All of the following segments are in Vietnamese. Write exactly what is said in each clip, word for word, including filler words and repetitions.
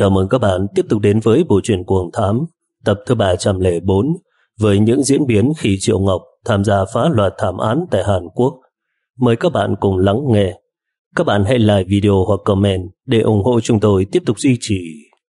Chào mừng các bạn tiếp tục đến với bộ truyện Cuồng Thám tập thứ ba trăm lẻ bốn với những diễn biến khi Triệu Ngọc tham gia phá loạt thảm án tại Hàn Quốc. Mời các bạn cùng lắng nghe. Các bạn hãy like video hoặc comment để ủng hộ chúng tôi tiếp tục duy trì.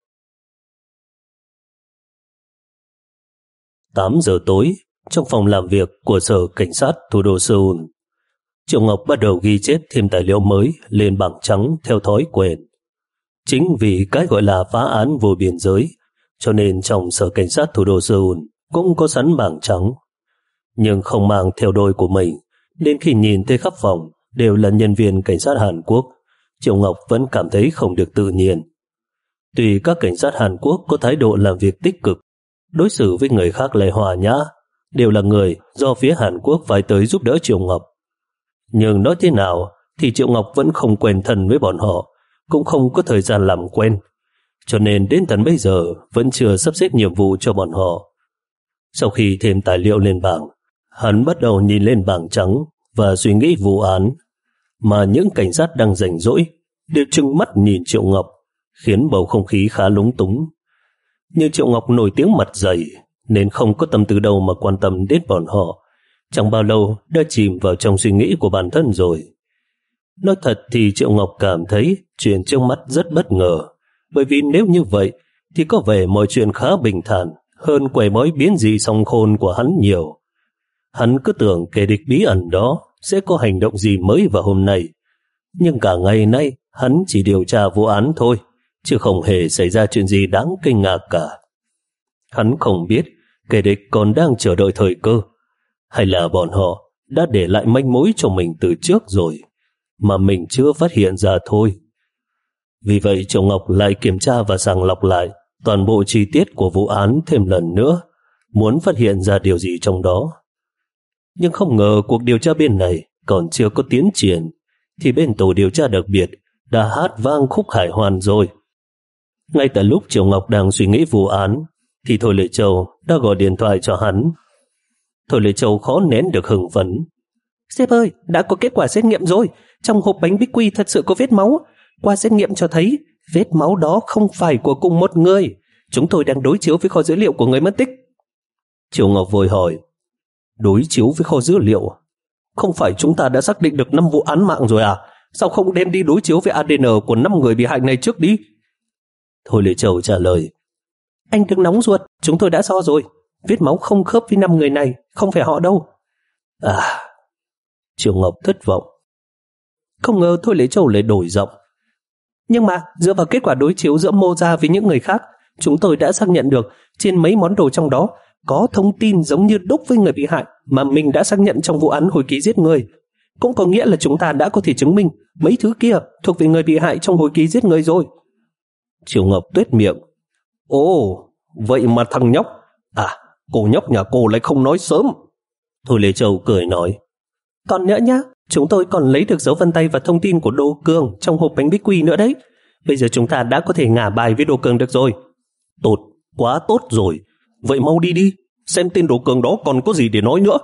tám giờ tối, trong phòng làm việc của Sở Cảnh sát thủ đô Seoul, Triệu Ngọc bắt đầu ghi chép thêm tài liệu mới lên bảng trắng theo thói quen. Chính vì cái gọi là phá án vô biên giới, cho nên trong Sở Cảnh sát thủ đô Seoul cũng có sẵn bảng trắng. Nhưng không mang theo đôi của mình, nên khi nhìn thấy khắp phòng đều là nhân viên cảnh sát Hàn Quốc, Triệu Ngọc vẫn cảm thấy không được tự nhiên. Tuy các cảnh sát Hàn Quốc có thái độ làm việc tích cực, đối xử với người khác lại hòa nhã, đều là người do phía Hàn Quốc phái tới giúp đỡ Triệu Ngọc. Nhưng nói thế nào thì Triệu Ngọc vẫn không quen thân với bọn họ, cũng không có thời gian làm quen, cho nên đến tận bây giờ vẫn chưa sắp xếp nhiệm vụ cho bọn họ. Sau khi thêm tài liệu lên bảng, hắn bắt đầu nhìn lên bảng trắng và suy nghĩ vụ án, mà những cảnh sát đang rảnh rỗi đều trừng mắt nhìn Triệu Ngọc, khiến bầu không khí khá lúng túng. Nhưng Triệu Ngọc nổi tiếng mặt dày nên không có tâm tư đâu mà quan tâm đến bọn họ, chẳng bao lâu đã chìm vào trong suy nghĩ của bản thân rồi. Nói thật thì Triệu Ngọc cảm thấy chuyện trước mắt rất bất ngờ, bởi vì nếu như vậy thì có vẻ mọi chuyện khá bình thản hơn quẻ bói biến dị song khôn của hắn nhiều. Hắn cứ tưởng kẻ địch bí ẩn đó sẽ có hành động gì mới vào hôm nay, nhưng cả ngày nay hắn chỉ điều tra vụ án thôi, chứ không hề xảy ra chuyện gì đáng kinh ngạc cả. Hắn không biết kẻ địch còn đang chờ đợi thời cơ, hay là bọn họ đã để lại manh mối cho mình từ trước rồi mà mình chưa phát hiện ra thôi. Vì vậy Triệu Ngọc lại kiểm tra và sàng lọc lại toàn bộ chi tiết của vụ án thêm lần nữa, muốn phát hiện ra điều gì trong đó. Nhưng không ngờ cuộc điều tra bên này còn chưa có tiến triển, thì bên tổ điều tra đặc biệt đã hát vang khúc khải hoàn rồi. Ngay tại lúc Triệu Ngọc đang suy nghĩ vụ án, thì Thôi Lệ Châu đã gọi điện thoại cho hắn. Thôi Lệ Châu khó nén được hưng phấn. Sếp ơi, đã có kết quả xét nghiệm rồi. Trong hộp bánh bích quy thật sự có vết máu. Qua xét nghiệm cho thấy vết máu đó không phải của cùng một người. Chúng tôi đang đối chiếu với kho dữ liệu của người mất tích. Triệu Ngọc vội hỏi, đối chiếu với kho dữ liệu? Không phải chúng ta đã xác định được năm vụ án mạng rồi à? Sao không đem đi đối chiếu với a đê en của năm người bị hại này trước đi? Thôi Lệ Châu trả lời, anh đừng nóng ruột, chúng tôi đã so rồi. Vết máu không khớp với năm người này, không phải họ đâu. À... Triệu Ngọc thất vọng. Không ngờ Thôi Lệ Châu lại đổi giọng. Nhưng mà dựa vào kết quả đối chiếu giữa Mô Gia với những người khác, chúng tôi đã xác nhận được trên mấy món đồ trong đó có thông tin giống như đúc với người bị hại mà mình đã xác nhận trong vụ án hồi ký giết người. Cũng có nghĩa là chúng ta đã có thể chứng minh mấy thứ kia thuộc về người bị hại trong hồi ký giết người rồi. Triệu Ngọc tuét miệng. Ồ, vậy mà thằng nhóc, à, cô nhóc nhà cô lại không nói sớm. Thôi Lệ Châu cười nói, còn nữa nhá, chúng tôi còn lấy được dấu vân tay và thông tin của Đô Cường trong hộp bánh bích quy nữa đấy. Bây giờ chúng ta đã có thể ngả bài với Đô Cường được rồi. Tốt, quá tốt rồi. Vậy mau đi đi, xem tên Đô Cường đó còn có gì để nói nữa.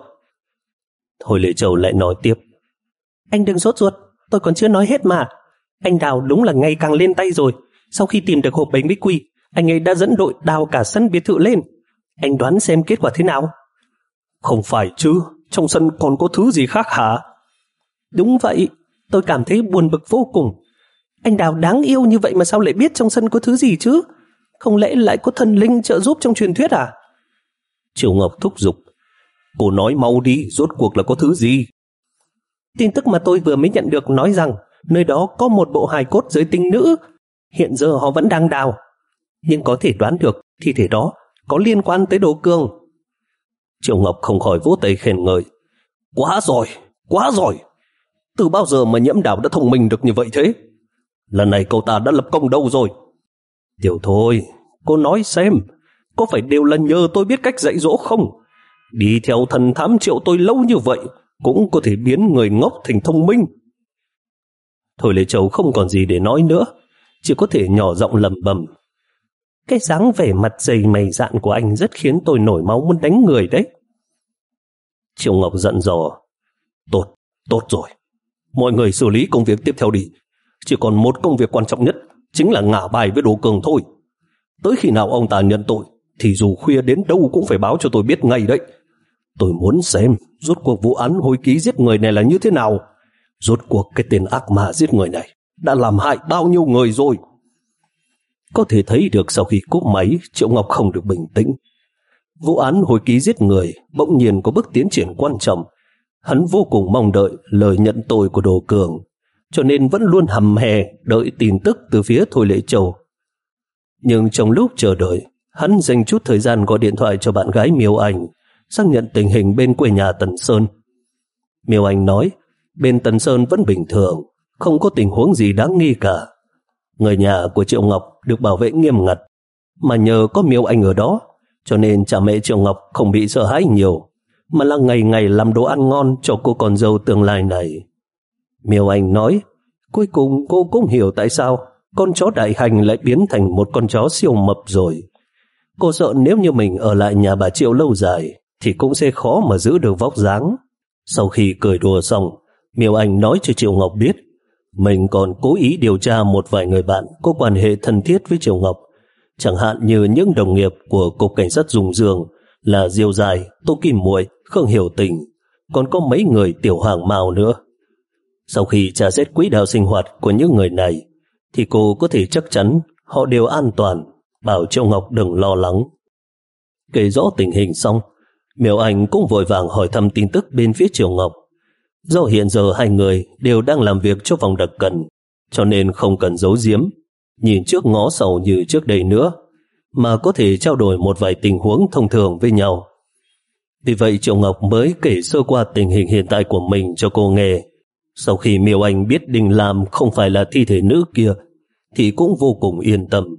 Thôi Lệ Châu lại nói tiếp, anh đừng sốt ruột, tôi còn chưa nói hết mà. Anh Đào đúng là ngày càng lên tay rồi. Sau khi tìm được hộp bánh bích quy, anh ấy đã dẫn đội đào cả sân biệt thự lên. Anh đoán xem kết quả thế nào? Không phải chứ, trong sân còn có thứ gì khác hả? Đúng vậy, tôi cảm thấy buồn bực vô cùng. Anh Đào đáng yêu như vậy mà sao lại biết trong sân có thứ gì chứ? Không lẽ lại có thần linh trợ giúp trong truyền thuyết à? Triệu Ngọc thúc giục, cô nói mau đi, rốt cuộc là có thứ gì? Tin tức mà tôi vừa mới nhận được nói rằng nơi đó có một bộ hài cốt giới tính nữ. Hiện giờ họ vẫn đang đào, nhưng có thể đoán được thi thể đó có liên quan tới Đô Cường. Triệu Ngọc không khỏi vỗ tay khen ngợi. Quá giỏi, quá giỏi. Từ bao giờ mà Nhiễm Đào đã thông minh được như vậy thế? Lần này cậu ta đã lập công đâu rồi? Tiểu Thôi, cô nói xem, có phải đều là nhờ tôi biết cách dạy dỗ không? Đi theo thần thám Triệu tôi lâu như vậy cũng có thể biến người ngốc thành thông minh. Thôi Lệ Châu không còn gì để nói nữa, chỉ có thể nhỏ giọng lẩm bẩm. Cái dáng vẻ mặt dày mày dạn của anh rất khiến tôi nổi máu muốn đánh người đấy. Triệu Ngọc giận dò. Tốt, tốt rồi. Mọi người xử lý công việc tiếp theo đi. Chỉ còn một công việc quan trọng nhất, chính là ngả bài với Đô Cường thôi. Tới khi nào ông ta nhận tội thì dù khuya đến đâu cũng phải báo cho tôi biết ngay đấy. Tôi muốn xem rốt cuộc vụ án hồi ký giết người này là như thế nào. Rốt cuộc cái tên ác ma giết người này đã làm hại bao nhiêu người rồi. Có thể thấy được sau khi cúp máy, Triệu Ngọc không được bình tĩnh. Vụ án hồi ký giết người bỗng nhiên có bước tiến triển quan trọng. Hắn vô cùng mong đợi lời nhận tội của Đồ Cường, cho nên vẫn luôn hầm hè đợi tin tức từ phía Thôi Lệ Châu. Nhưng trong lúc chờ đợi, hắn dành chút thời gian gọi điện thoại cho bạn gái Miêu Anh, xác nhận tình hình bên quê nhà Tần Sơn. Miêu Anh nói, bên Tần Sơn vẫn bình thường, không có tình huống gì đáng nghi cả. Người nhà của Triệu Ngọc được bảo vệ nghiêm ngặt, mà nhờ có Miêu Anh ở đó, cho nên cha mẹ Triệu Ngọc không bị sợ hãi nhiều, mà là ngày ngày làm đồ ăn ngon cho cô con dâu tương lai này. Miêu Anh nói, cuối cùng cô cũng hiểu tại sao con chó đại hành lại biến thành một con chó siêu mập rồi. Cô sợ nếu như mình ở lại nhà bà Triệu lâu dài thì cũng sẽ khó mà giữ được vóc dáng. Sau khi cười đùa xong, Miêu Anh nói cho Triệu Ngọc biết mình còn cố ý điều tra một vài người bạn có quan hệ thân thiết với Triệu Ngọc, chẳng hạn như những đồng nghiệp của Cục Cảnh sát Dùng Dương là Diêu Dài, Tô Kim Muội, Khương Hiểu Tình, còn có mấy người tiểu hàng mao nữa. Sau khi tra xét quỹ đạo sinh hoạt của những người này thì cô có thể chắc chắn họ đều an toàn, bảo Triệu Ngọc đừng lo lắng. Kể rõ tình hình xong, Miêu Anh cũng vội vàng hỏi thăm tin tức bên phía Triệu Ngọc. Do hiện giờ hai người đều đang làm việc cho phòng đặc cần, cho nên không cần giấu giếm, nhìn trước ngó sau như trước đây nữa, mà có thể trao đổi một vài tình huống thông thường với nhau. Vì vậy Triệu Ngọc mới kể sơ qua tình hình hiện tại của mình cho cô nghe. Sau khi Miêu Anh biết Đình Lam không phải là thi thể nữ kia thì cũng vô cùng yên tâm.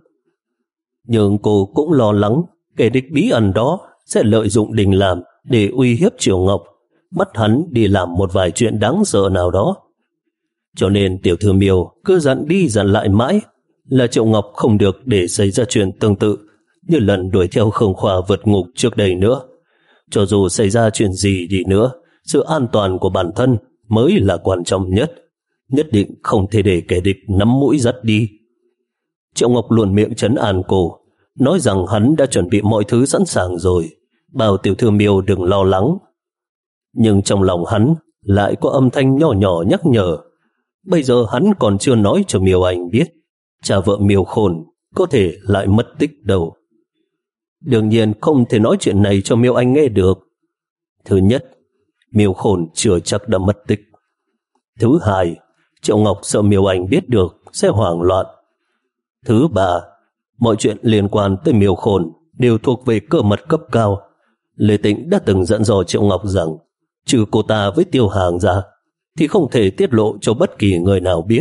Nhưng cô cũng lo lắng kẻ địch bí ẩn đó sẽ lợi dụng Đình Lam để uy hiếp Triệu Ngọc, bắt hắn đi làm một vài chuyện đáng sợ nào đó. Cho nên tiểu thư Miêu cứ dặn đi dặn lại mãi là Triệu Ngọc không được để xảy ra chuyện tương tự như lần đuổi theo Khương Khoa vượt ngục trước đây nữa. Cho dù xảy ra chuyện gì đi nữa, sự an toàn của bản thân mới là quan trọng nhất, nhất định không thể để kẻ địch nắm mũi dắt đi. Triệu Ngọc luôn miệng trấn an cô, nói rằng hắn đã chuẩn bị mọi thứ sẵn sàng rồi, bảo tiểu thư Miêu đừng lo lắng. Nhưng trong lòng hắn lại có âm thanh nhỏ nhỏ nhắc nhở, bây giờ hắn còn chưa nói cho Miêu Anh biết cha vợ Miêu Khôn có thể lại mất tích đâu. Đương nhiên không thể nói chuyện này cho Miêu Anh nghe được. Thứ nhất, Miêu Khôn chưa chắc đã mất tích. Thứ hai, Triệu Ngọc sợ Miêu Anh biết được sẽ hoảng loạn. Thứ ba, mọi chuyện liên quan tới Miêu Khôn đều thuộc về cơ mật cấp cao. Lê Tĩnh đã từng dặn dò Triệu Ngọc rằng trừ cô ta với Tiêu Hàng ra thì không thể tiết lộ cho bất kỳ người nào biết.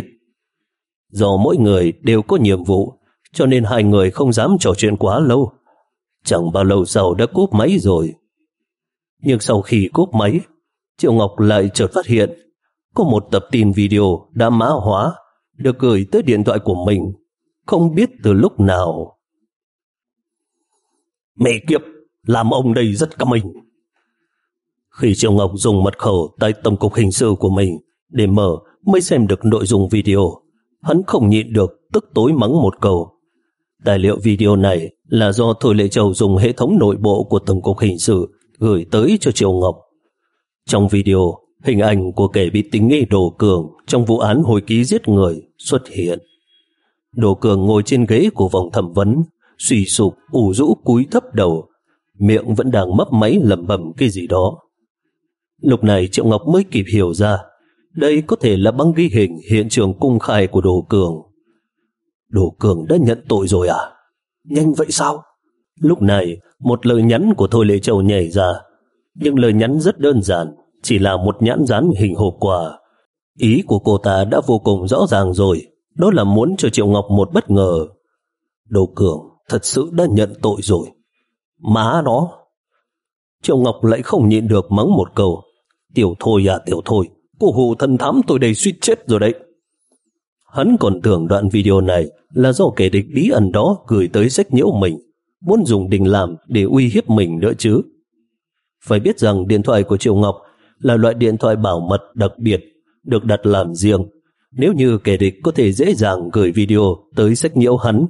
Do mỗi người đều có nhiệm vụ, cho nên hai người không dám trò chuyện quá lâu. Chẳng bao lâu sau đã cúp máy rồi. Nhưng sau khi cúp máy, Triệu Ngọc lại chợt phát hiện có một tập tin video đã mã hóa được gửi tới điện thoại của mình, không biết từ lúc nào. Mẹ kiếp, làm ông đây rất căm mình. Khi Triệu Ngọc dùng mật khẩu tại Tổng cục Hình sự của mình để mở mới xem được nội dung video, hắn không nhịn được tức tối mắng một câu. Tài liệu video này là do Thôi Lệ Châu dùng hệ thống nội bộ của Tổng cục Hình sự gửi tới cho Triệu Ngọc. Trong video, hình ảnh của kẻ bị tình nghi Đồ Cường trong vụ án hồi ký giết người xuất hiện. Đồ Cường ngồi trên ghế của phòng thẩm vấn, suy sụp ủ rũ cúi thấp đầu, miệng vẫn đang mấp máy lẩm bẩm cái gì đó. Lúc này Triệu Ngọc mới kịp hiểu ra đây có thể là băng ghi hình hiện trường công khai của Đồ Cường. Đồ Cường đã nhận tội rồi à? Nhanh vậy sao? Lúc này một lời nhắn của Thôi Lệ Châu nhảy ra, nhưng lời nhắn rất đơn giản, chỉ là một nhãn dán hình hộp quà. Ý của cô ta đã vô cùng rõ ràng rồi, đó là muốn cho Triệu Ngọc một bất ngờ. Đồ Cường thật sự đã nhận tội rồi. Má nó! Triệu Ngọc lại không nhịn được mắng một câu. Tiểu Thôi à Tiểu Thôi, cô hù thần thám tôi đây suýt chết rồi đấy. Hắn còn tưởng đoạn video này là do kẻ địch bí ẩn đó gửi tới sách nhiễu mình, muốn dùng Đình Lam để uy hiếp mình nữa chứ. Phải biết rằng điện thoại của Triệu Ngọc là loại điện thoại bảo mật đặc biệt, được đặt làm riêng. Nếu như kẻ địch có thể dễ dàng gửi video tới sách nhiễu hắn,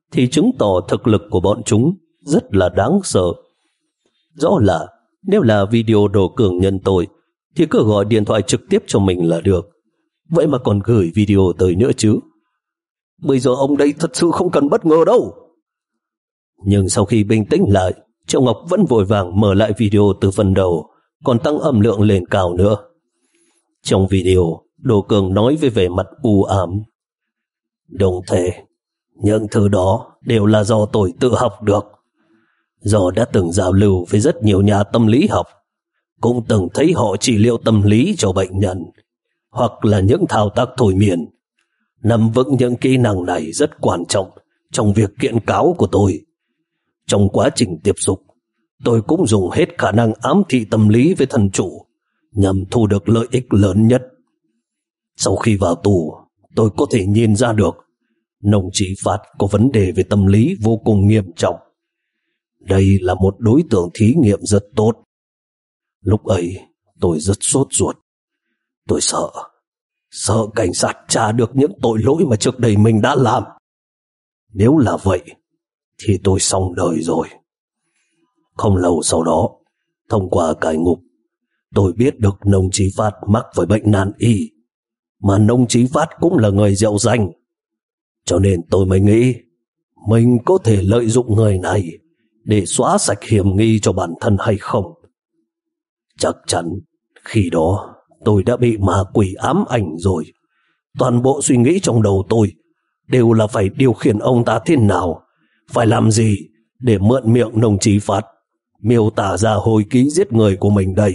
thì chứng tỏ thực lực của bọn chúng rất là đáng sợ. Rõ là nếu là video Đồ Cường nhận tội thì cứ gọi điện thoại trực tiếp cho mình là được. Vậy mà còn gửi video tới nữa chứ. Bây giờ ông đây thật sự không cần bất ngờ đâu. Nhưng sau khi bình tĩnh lại, Triệu Ngọc vẫn vội vàng mở lại video từ phần đầu, còn tăng âm lượng lên cao nữa. Trong video, Đồ Cường nói với vẻ mặt u ám: Đồng thể, những thứ đó đều là do tôi tự học được. Do đã từng giao lưu với rất nhiều nhà tâm lý học, cũng từng thấy họ trị liệu tâm lý cho bệnh nhân, hoặc là những thao tác thôi miên. Nắm vững những kỹ năng này rất quan trọng trong việc kiện cáo của tôi. Trong quá trình tiếp xúc, tôi cũng dùng hết khả năng ám thị tâm lý với thân chủ nhằm thu được lợi ích lớn nhất. Sau khi vào tù, tôi có thể nhìn ra được Nông Chí Phát có vấn đề về tâm lý vô cùng nghiêm trọng. Đây là một đối tượng thí nghiệm rất tốt. Lúc ấy tôi rất sốt ruột. Tôi sợ, sợ cảnh sát tra được những tội lỗi mà trước đây mình đã làm. Nếu là vậy thì tôi xong đời rồi. Không lâu sau đó, thông qua cai ngục, tôi biết được Nông Chí Phát mắc phải bệnh nan y, mà Nông Chí Phát cũng là người giàu danh. Cho nên tôi mới nghĩ mình có thể lợi dụng người này để xóa sạch hiểm nghi cho bản thân hay không. Chắc chắn khi đó tôi đã bị ma quỷ ám ảnh rồi. Toàn bộ suy nghĩ trong đầu tôi đều là phải điều khiển ông ta thế nào, phải làm gì để mượn miệng Nông Chí Phát miêu tả ra hồi ký giết người của mình đây.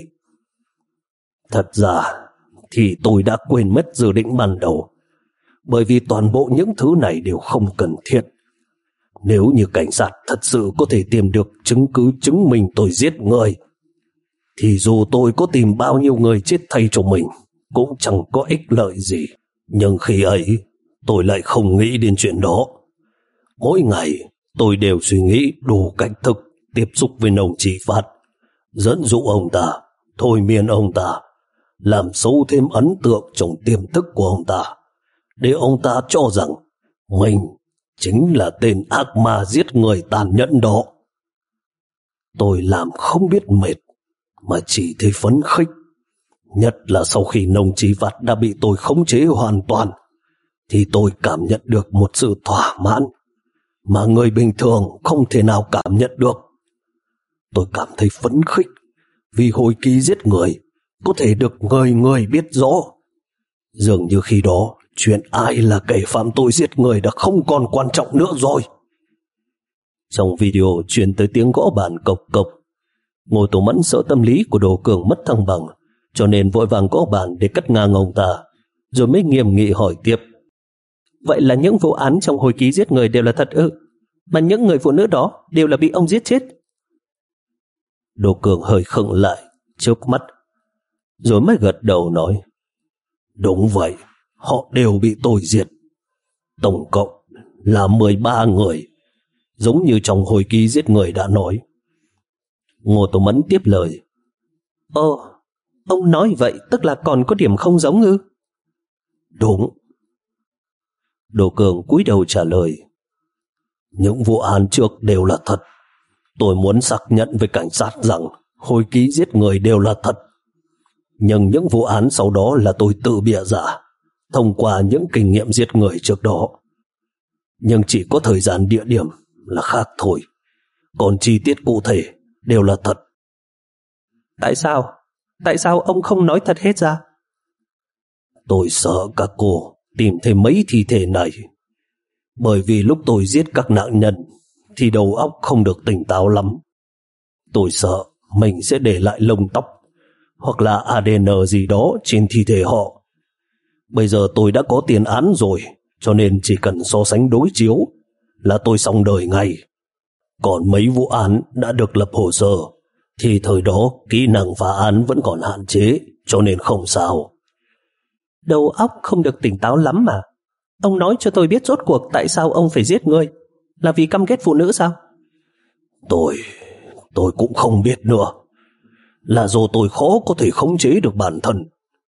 Thật ra thì tôi đã quên mất dự định ban đầu, bởi vì toàn bộ những thứ này đều không cần thiết. Nếu như cảnh sát thật sự có thể tìm được chứng cứ chứng minh tôi giết người, thì dù tôi có tìm bao nhiêu người chết thay cho mình cũng chẳng có ích lợi gì. Nhưng khi ấy tôi lại không nghĩ đến chuyện đó. Mỗi ngày tôi đều suy nghĩ đủ cách thức tiếp xúc với Nông Chí Phát, dẫn dụ ông ta, thôi miên ông ta, làm xấu thêm ấn tượng trong tiềm thức của ông ta, để ông ta cho rằng mình chính là tên ác ma giết người tàn nhẫn đó. Tôi làm không biết mệt, mà chỉ thấy phấn khích. Nhất là sau khi Nông Chí Phát đã bị tôi khống chế hoàn toàn, thì tôi cảm nhận được một sự thỏa mãn mà người bình thường không thể nào cảm nhận được. Tôi cảm thấy phấn khích vì hồi ký giết người có thể được người người biết rõ. Dường như khi đó chuyện ai là kẻ phạm tội giết người đã không còn quan trọng nữa rồi. Trong video truyền tới tiếng gõ bàn cộc cộc. Ngô Tố Mẫn sợ tâm lý của Đồ Cường mất thăng bằng, cho nên vội vàng gõ bàn để cắt ngang ông ta, rồi mới nghiêm nghị hỏi tiếp: Vậy là những vụ án trong hồi ký giết người đều là thật ư? Mà những người phụ nữ đó đều là bị ông giết chết? Đồ Cường hơi khựng lại, chớp mắt, rồi mới gật đầu nói: Đúng vậy, họ đều bị tôi giết. Tổng cộng là mười ba người, giống như trong hồi ký giết người đã nói. Ngô Tố Mẫn tiếp lời: Ồ, ông nói vậy tức là còn có điểm không giống ư? Đúng. Đồ Cường cúi đầu trả lời: Những vụ án trước đều là thật. Tôi muốn xác nhận với cảnh sát rằng hồi ký giết người đều là thật. Nhưng những vụ án sau đó là tôi tự bịa ra, thông qua những kinh nghiệm giết người trước đó. Nhưng chỉ có thời gian địa điểm là khác thôi. Còn chi tiết cụ thể đều là thật. Tại sao? Tại sao ông không nói thật hết ra? Tôi sợ các cô tìm thấy mấy thi thể này. Bởi vì lúc tôi giết các nạn nhân thì đầu óc không được tỉnh táo lắm. Tôi sợ mình sẽ để lại lông tóc hoặc là a đê en gì đó trên thi thể họ. Bây giờ tôi đã có tiền án rồi, cho nên chỉ cần so sánh đối chiếu là tôi xong đời ngay. Còn mấy vụ án đã được lập hồ sơ thì thời đó kỹ năng phá án vẫn còn hạn chế, cho nên không sao. Đầu óc không được tỉnh táo lắm mà. Ông nói cho tôi biết rốt cuộc tại sao ông phải giết người. Là vì căm ghét phụ nữ sao? Tôi, tôi cũng không biết nữa. Là do tôi khó có thể khống chế được bản thân.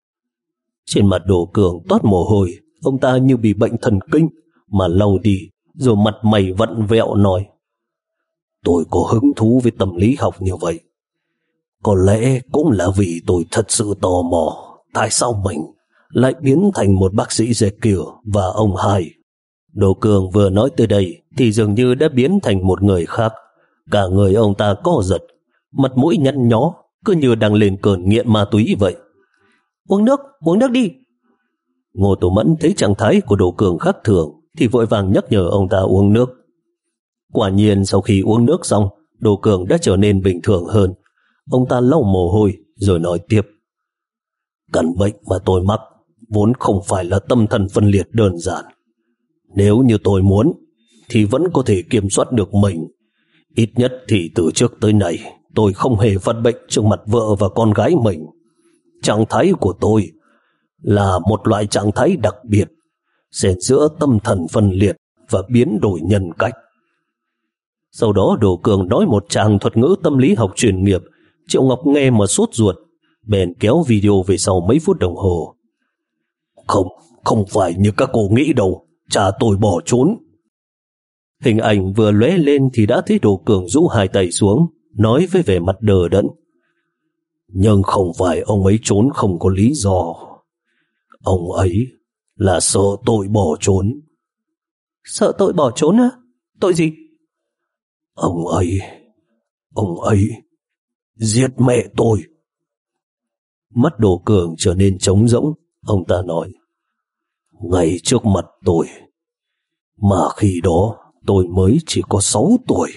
Trên mặt Đồ Cường toát mồ hôi, ông ta như bị bệnh thần kinh mà lau đi rồi mặt mày vặn vẹo nói: Tôi có hứng thú với tâm lý học như vậy. Có lẽ cũng là vì tôi thật sự tò mò tại sao mình lại biến thành một bác sĩ Jekyll và ông Hyde. Đồ Cường vừa nói tới đây thì dường như đã biến thành một người khác. Cả người ông ta co giật, mặt mũi nhăn nhó, cứ như đang lên cơn nghiện ma túy vậy. Uống nước, uống nước đi. Ngô Tổ Mẫn thấy trạng thái của Đồ Cường khác thường thì vội vàng nhắc nhở ông ta uống nước. Quả nhiên sau khi uống nước xong, Đồ Cường đã trở nên bình thường hơn. Ông ta lau mồ hôi rồi nói tiếp: Căn bệnh mà tôi mắc vốn không phải là tâm thần phân liệt đơn giản. Nếu như tôi muốn thì vẫn có thể kiểm soát được mình. Ít nhất thì từ trước tới nay tôi không hề phát bệnh trước mặt vợ và con gái mình. Trạng thái của tôi là một loại trạng thái đặc biệt, xen giữa tâm thần phân liệt và biến đổi nhân cách. Sau đó Đồ Cường nói một tràng thuật ngữ tâm lý học chuyên nghiệp. Triệu Ngọc nghe mà sốt ruột, bèn kéo video về sau mấy phút đồng hồ. Không, không phải như các cô nghĩ đâu, cha tôi bỏ trốn. Hình ảnh vừa lóe lên thì đã thấy Đồ Cường rũ hai tay xuống, nói với vẻ mặt đờ đẫn: Nhưng không phải ông ấy trốn không có lý do. Ông ấy là sợ tội bỏ trốn. Sợ tội bỏ trốn á? Tội gì? Ông ấy, ông ấy giết mẹ tôi. Mắt Đồ Cường trở nên trống rỗng. Ông ta nói: Ngay trước mặt tôi, mà khi đó tôi mới chỉ có sáu tuổi.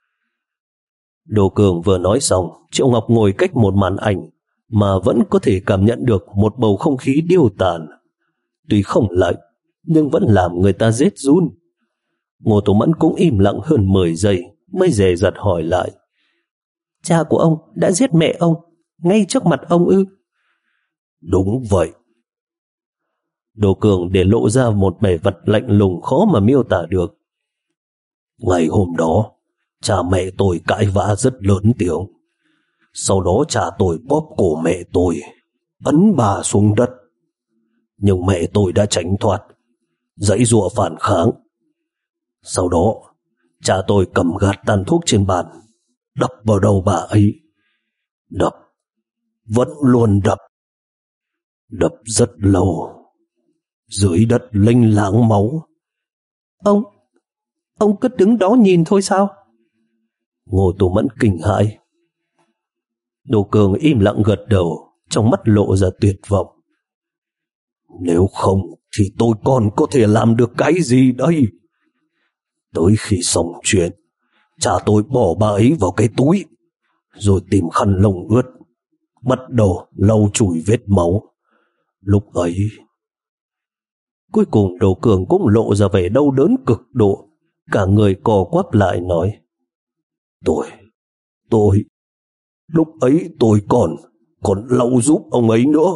Đồ Cường vừa nói xong, Triệu Ngọc ngồi cách một màn ảnh mà vẫn có thể cảm nhận được một bầu không khí điêu tàn. Tuy không lạnh, nhưng vẫn làm người ta rét run. Ngô Tổ Mẫn cũng im lặng hơn mười giây mới dè dặt hỏi lại: Cha của ông đã giết mẹ ông ngay trước mặt ông ư? Đúng vậy. Đồ Cường để lộ ra một vẻ mặt lạnh lùng khó mà miêu tả được. Ngày hôm đó, cha mẹ tôi cãi vã rất lớn tiếng. Sau đó cha tôi bóp cổ mẹ tôi, ấn bà xuống đất. Nhưng mẹ tôi đã tránh thoát, giãy giụa phản kháng. Sau đó, cha tôi cầm gạt tàn thuốc trên bàn, đập vào đầu bà ấy. Đập, vẫn luôn đập. Đập rất lâu. Dưới đất lênh láng máu. Ông, ông cứ đứng đó nhìn thôi sao? Ngô Tổ Mẫn kinh hãi. Đồ Cường im lặng gật đầu, trong mắt lộ ra tuyệt vọng. Nếu không thì tôi còn có thể làm được cái gì đây? Tới khi xong chuyện, cha tôi bỏ bà ấy vào cái túi, rồi tìm khăn lông ướt, bắt đầu lau chùi vết máu. Lúc ấy, cuối cùng Đồ Cường cũng lộ ra vẻ đau đớn cực độ, cả người co quắp lại nói: Tôi, tôi, lúc ấy tôi còn, còn lau giúp ông ấy nữa.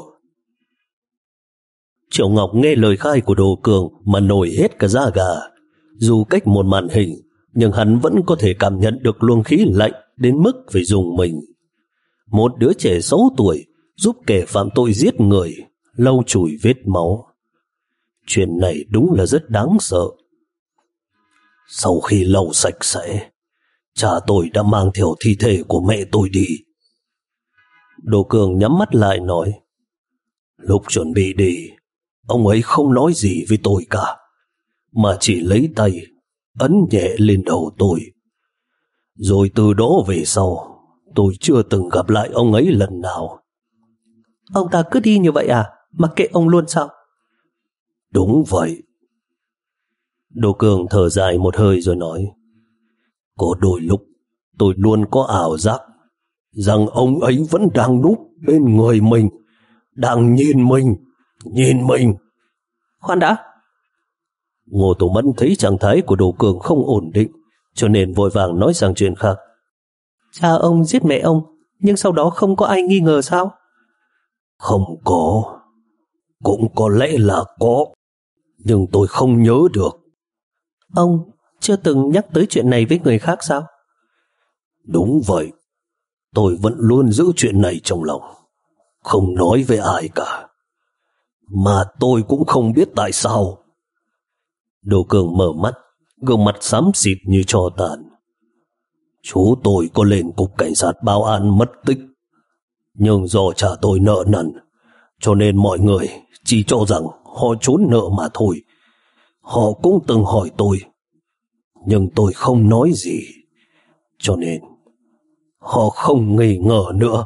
Triệu Ngọc nghe lời khai của Đồ Cường mà nổi hết cả da gà. Dù cách một màn hình, nhưng hắn vẫn có thể cảm nhận được luồng khí lạnh đến mức phải dùng mình. Một đứa trẻ sáu tuổi giúp kẻ phạm tội giết người, lau chùi vết máu. Chuyện này đúng là rất đáng sợ. Sau khi lau sạch sẽ, cha tôi đã mang theo thi thể của mẹ tôi đi. Đồ Cường nhắm mắt lại nói: Lúc chuẩn bị đi, ông ấy không nói gì với tôi cả, mà chỉ lấy tay ấn nhẹ lên đầu tôi. Rồi từ đó về sau, tôi chưa từng gặp lại ông ấy lần nào. Ông ta cứ đi như vậy à? Mặc kệ ông luôn sao? Đúng vậy. Đồ Cường thở dài một hơi rồi nói: Có đôi lúc tôi luôn có ảo giác rằng ông ấy vẫn đang núp bên người mình, đang nhìn mình, nhìn mình. Khoan đã. Ngô Tổ Mẫn thấy trạng thái của Đồ Cường không ổn định, cho nên vội vàng nói sang chuyện khác. Cha ông giết mẹ ông, nhưng sau đó không có ai nghi ngờ sao? Không có. Cũng có lẽ là có, nhưng tôi không nhớ được. Ông chưa từng nhắc tới chuyện này với người khác sao? Đúng vậy. Tôi vẫn luôn giữ chuyện này trong lòng, không nói với ai cả. Mà tôi cũng không biết tại sao. Đồ Cường mở mắt, gương mặt xám xịt như tro tàn. Chú tôi có lên cục cảnh sát báo án mất tích, nhưng do cha tôi nợ nần, cho nên mọi người chỉ cho rằng họ trốn nợ mà thôi. Họ cũng từng hỏi tôi, nhưng tôi không nói gì, cho nên họ không nghi ngờ nữa.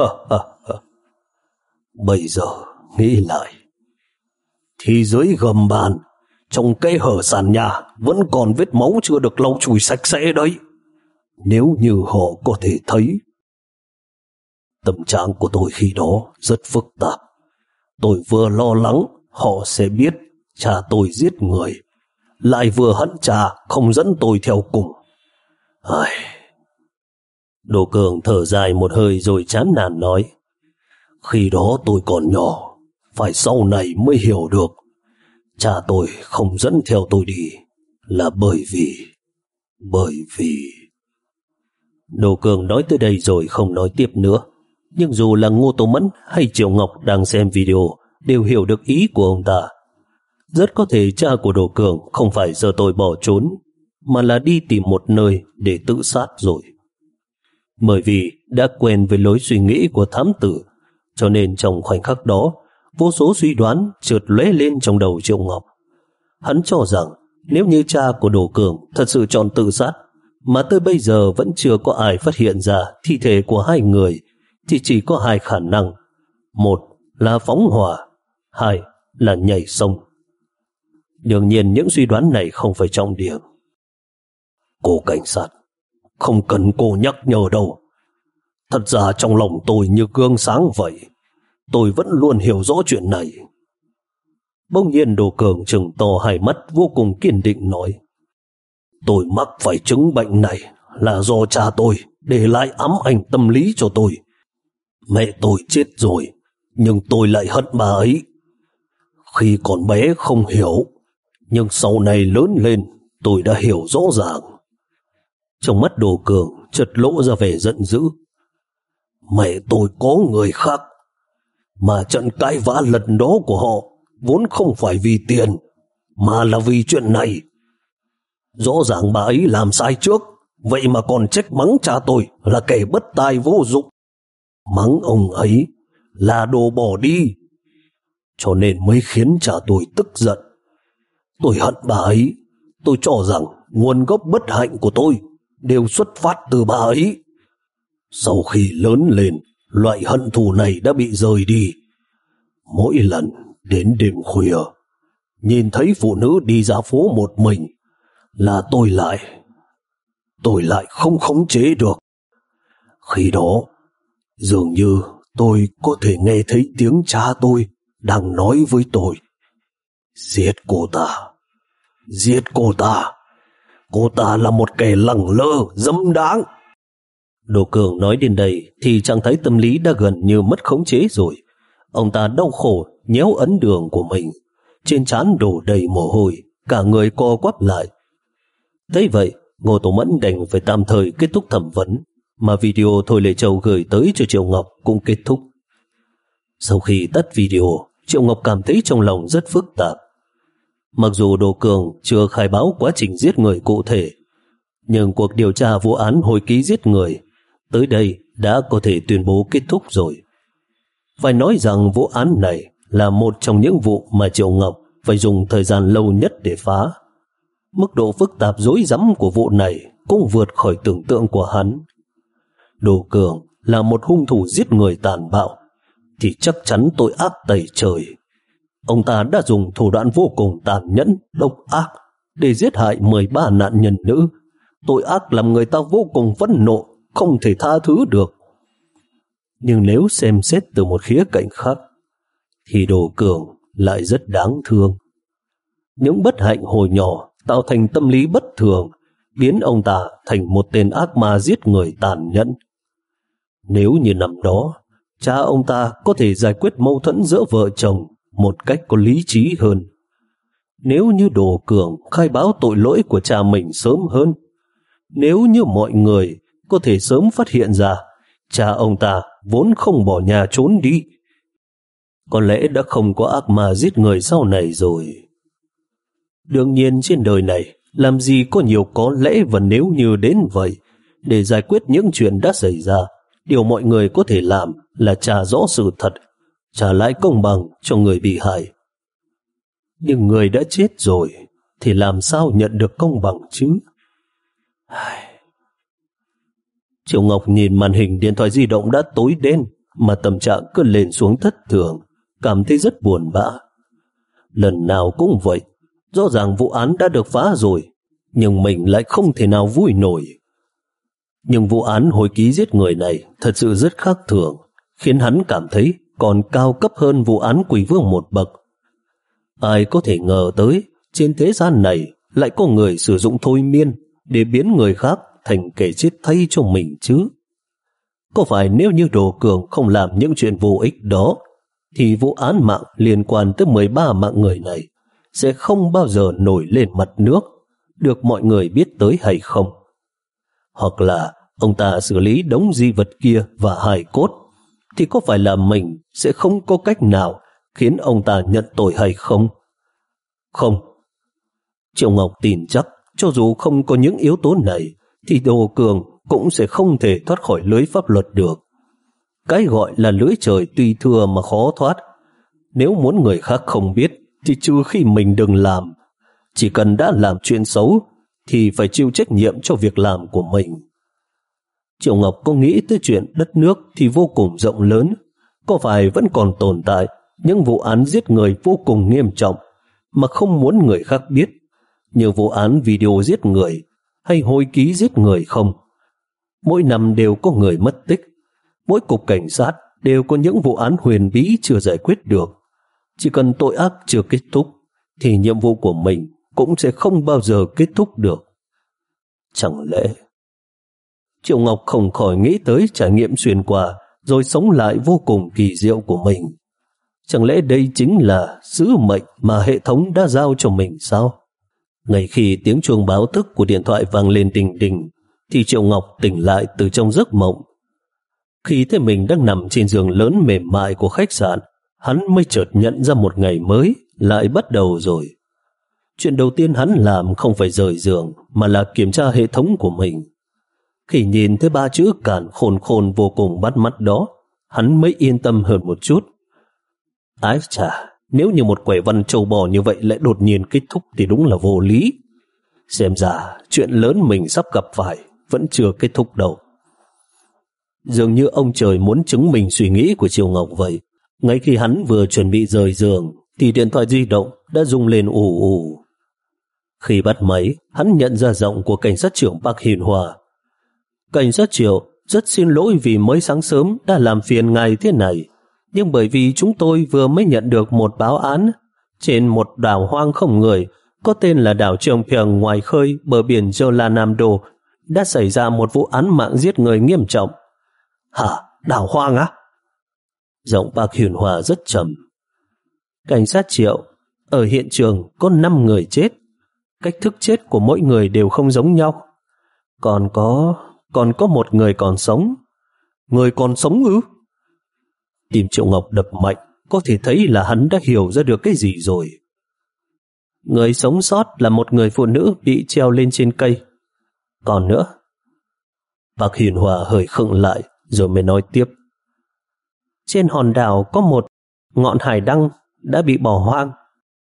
Bây giờ nghĩ lại, thì dưới gầm bàn, trong cái hở sàn nhà vẫn còn vết máu chưa được lau chùi sạch sẽ đấy. Nếu như họ có thể thấy. Tâm trạng của tôi khi đó rất phức tạp. Tôi vừa lo lắng họ sẽ biết cha tôi giết người, lại vừa hận cha không dẫn tôi theo cùng. Ai... Đồ Cường thở dài một hơi rồi chán nản nói, khi đó tôi còn nhỏ, phải sau này mới hiểu được cha tôi không dẫn theo tôi đi là bởi vì bởi vì Đồ Cường nói tới đây rồi không nói tiếp nữa. Nhưng dù là Ngô Tố Mẫn hay Triệu Ngọc đang xem video đều hiểu được ý của ông ta. Rất có thể cha của Đồ Cường không phải giờ tôi bỏ trốn, mà là đi tìm một nơi để tự sát rồi. Bởi vì đã quen với lối suy nghĩ của thám tử, cho nên trong khoảnh khắc đó, vô số suy đoán chợt lóe lên trong đầu Triệu Ngọc. Hắn cho rằng nếu như cha của Đồ Cường thật sự chọn tự sát, mà tới bây giờ vẫn chưa có ai phát hiện ra thi thể của hai người, thì chỉ có hai khả năng. Một là phóng hỏa, hai là nhảy sông. Đương nhiên những suy đoán này không phải trọng điểm. Cô cảnh sát, không cần cô nhắc nhở đâu. Thật ra trong lòng tôi như gương sáng vậy. Tôi vẫn luôn hiểu rõ chuyện này. Bỗng nhiên Đồ Cường trừng to hai mắt vô cùng kiên định nói, tôi mắc phải chứng bệnh này là do cha tôi để lại ám ảnh tâm lý cho tôi. Mẹ tôi chết rồi, nhưng tôi lại hận bà ấy. Khi còn bé không hiểu, nhưng sau này lớn lên tôi đã hiểu rõ ràng. Trong mắt Đồ Cường chợt lộ ra vẻ giận dữ. Mẹ tôi có người khác, mà trận cãi vã lần đó của họ vốn không phải vì tiền, mà là vì chuyện này. Rõ ràng bà ấy làm sai trước, vậy mà còn trách mắng cha tôi là kẻ bất tài vô dụng. Mắng ông ấy là đồ bỏ đi, cho nên mới khiến cha tôi tức giận. Tôi hận bà ấy. Tôi cho rằng nguồn gốc bất hạnh của tôi đều xuất phát từ bà ấy. Sau khi lớn lên, loại hận thù này đã bị rời đi. Mỗi lần đến đêm khuya, nhìn thấy phụ nữ đi ra phố một mình, là tôi lại tôi lại không khống chế được. Khi đó dường như tôi có thể nghe thấy tiếng cha tôi đang nói với tôi, giết cô ta, giết cô ta, cô ta là một kẻ lẳng lơ dâm đáng. Đồ Cường nói đến đây thì trạng thái tâm lý đã gần như mất khống chế rồi. Ông ta đau khổ nhéo ấn đường của mình, trên trán đổ đầy mồ hôi, cả người co quắp lại. Thế vậy, Ngô Tố Mẫn đành phải tạm thời kết thúc thẩm vấn, mà video Thôi Lệ Châu gửi tới cho Triệu Ngọc cũng kết thúc. Sau khi tắt video, Triệu Ngọc cảm thấy trong lòng rất phức tạp. Mặc dù Đồ Cường chưa khai báo quá trình giết người cụ thể, nhưng cuộc điều tra vụ án hồi ký giết người tới đây đã có thể tuyên bố kết thúc rồi. Phải nói rằng vụ án này là một trong những vụ mà Triệu Ngọc phải dùng thời gian lâu nhất để phá. Mức độ phức tạp rối rắm của vụ này cũng vượt khỏi tưởng tượng của hắn. Đồ Cường là một hung thủ giết người tàn bạo, thì chắc chắn tội ác tày trời. Ông ta đã dùng thủ đoạn vô cùng tàn nhẫn, độc ác để giết hại mười ba nạn nhân nữ. Tội ác làm người ta vô cùng phẫn nộ, không thể tha thứ được. Nhưng nếu xem xét từ một khía cạnh khác, thì Đồ Cường lại rất đáng thương. Những bất hạnh hồi nhỏ tạo thành tâm lý bất thường, biến ông ta thành một tên ác ma giết người tàn nhẫn. Nếu như năm đó, cha ông ta có thể giải quyết mâu thuẫn giữa vợ chồng một cách có lý trí hơn. Nếu như Đồ Cường khai báo tội lỗi của cha mình sớm hơn, nếu như mọi người có thể sớm phát hiện ra cha ông ta vốn không bỏ nhà trốn đi, có lẽ đã không có ác ma giết người sau này rồi. Đương nhiên trên đời này làm gì có nhiều có lẽ và nếu như đến vậy. Để giải quyết những chuyện đã xảy ra, điều mọi người có thể làm là trả rõ sự thật, trả lại công bằng cho người bị hại. Nhưng người đã chết rồi thì làm sao nhận được công bằng chứ? Triệu Ngọc nhìn màn hình điện thoại di động đã tối đen mà tâm trạng cứ lên xuống thất thường, cảm thấy rất buồn bã. Lần nào cũng vậy, rõ ràng vụ án đã được phá rồi, nhưng mình lại không thể nào vui nổi. Nhưng vụ án hồi ký giết người này thật sự rất khác thường, khiến hắn cảm thấy còn cao cấp hơn vụ án Quỷ Vương một bậc. Ai có thể ngờ tới trên thế gian này lại có người sử dụng thôi miên để biến người khác thành kẻ chết thay cho mình chứ? Có phải nếu như Đồ Cường không làm những chuyện vô ích đó thì vụ án mạng liên quan tới mười ba mạng người này sẽ không bao giờ nổi lên mặt nước, được mọi người biết tới hay không? Hoặc là ông ta xử lý đống di vật kia và hài cốt thì có phải là mình sẽ không có cách nào khiến ông ta nhận tội hay không? Không. Triệu Ngọc tin chắc cho dù không có những yếu tố này thì Đồ Cường cũng sẽ không thể thoát khỏi lưới pháp luật được. Cái gọi là lưới trời tuy thưa mà khó thoát. Nếu muốn người khác không biết thì trừ khi mình đừng làm. Chỉ cần đã làm chuyện xấu thì phải chịu trách nhiệm cho việc làm của mình. Triệu Ngọc có nghĩ tới chuyện đất nước thì vô cùng rộng lớn. Có phải vẫn còn tồn tại những vụ án giết người vô cùng nghiêm trọng mà không muốn người khác biết, như vụ án video giết người hay hồi ký giết người không? Mỗi năm đều có người mất tích, mỗi cục cảnh sát đều có những vụ án huyền bí chưa giải quyết được. Chỉ cần tội ác chưa kết thúc thì nhiệm vụ của mình cũng sẽ không bao giờ kết thúc được. Chẳng lẽ... Triệu Ngọc không khỏi nghĩ tới trải nghiệm xuyên qua rồi sống lại vô cùng kỳ diệu của mình. Chẳng lẽ đây chính là sứ mệnh mà hệ thống đã giao cho mình sao? Ngay khi tiếng chuông báo thức của điện thoại vang lên đình đình thì Triệu Ngọc tỉnh lại từ trong giấc mộng. Khi thấy mình đang nằm trên giường lớn mềm mại của khách sạn, hắn mới chợt nhận ra một ngày mới lại bắt đầu rồi. Chuyện đầu tiên hắn làm không phải rời giường mà là kiểm tra hệ thống của mình. Khi nhìn thấy ba chữ càn khôn khôn vô cùng bắt mắt đó, hắn mới yên tâm hơn một chút. Ái chà, nếu như một quẻ văn trâu bò như vậy lại đột nhiên kết thúc thì đúng là vô lý. Xem ra chuyện lớn mình sắp gặp phải vẫn chưa kết thúc đâu. Dường như ông trời muốn chứng minh suy nghĩ của Triệu Ngọc vậy. Ngay khi hắn vừa chuẩn bị rời giường thì điện thoại di động đã rung lên ù ù. Khi bắt máy, hắn nhận ra giọng của cảnh sát trưởng Park Hiền Hòa. Cảnh sát Triệu, rất xin lỗi vì mới sáng sớm đã làm phiền ngài thế này. Nhưng bởi vì chúng tôi vừa mới nhận được một báo án trên một đảo hoang không người có tên là đảo Trường Piang ngoài khơi bờ biển Jeollanam-do đã xảy ra một vụ án mạng giết người nghiêm trọng. Hả? Đảo hoang á? Giọng Park Hiền Hòa rất trầm. Cảnh sát Triệu, ở hiện trường có năm người chết. Cách thức chết của mỗi người đều không giống nhau. Còn có... còn có một người còn sống. Người còn sống ư? Tim Triệu Ngọc đập mạnh, có thể thấy là hắn đã hiểu ra được cái gì rồi. Người sống sót là một người phụ nữ bị treo lên trên cây. Còn nữa... Park Hiền Hòa hơi khựng lại rồi mới nói tiếp. Trên hòn đảo có một ngọn hải đăng đã bị bỏ hoang.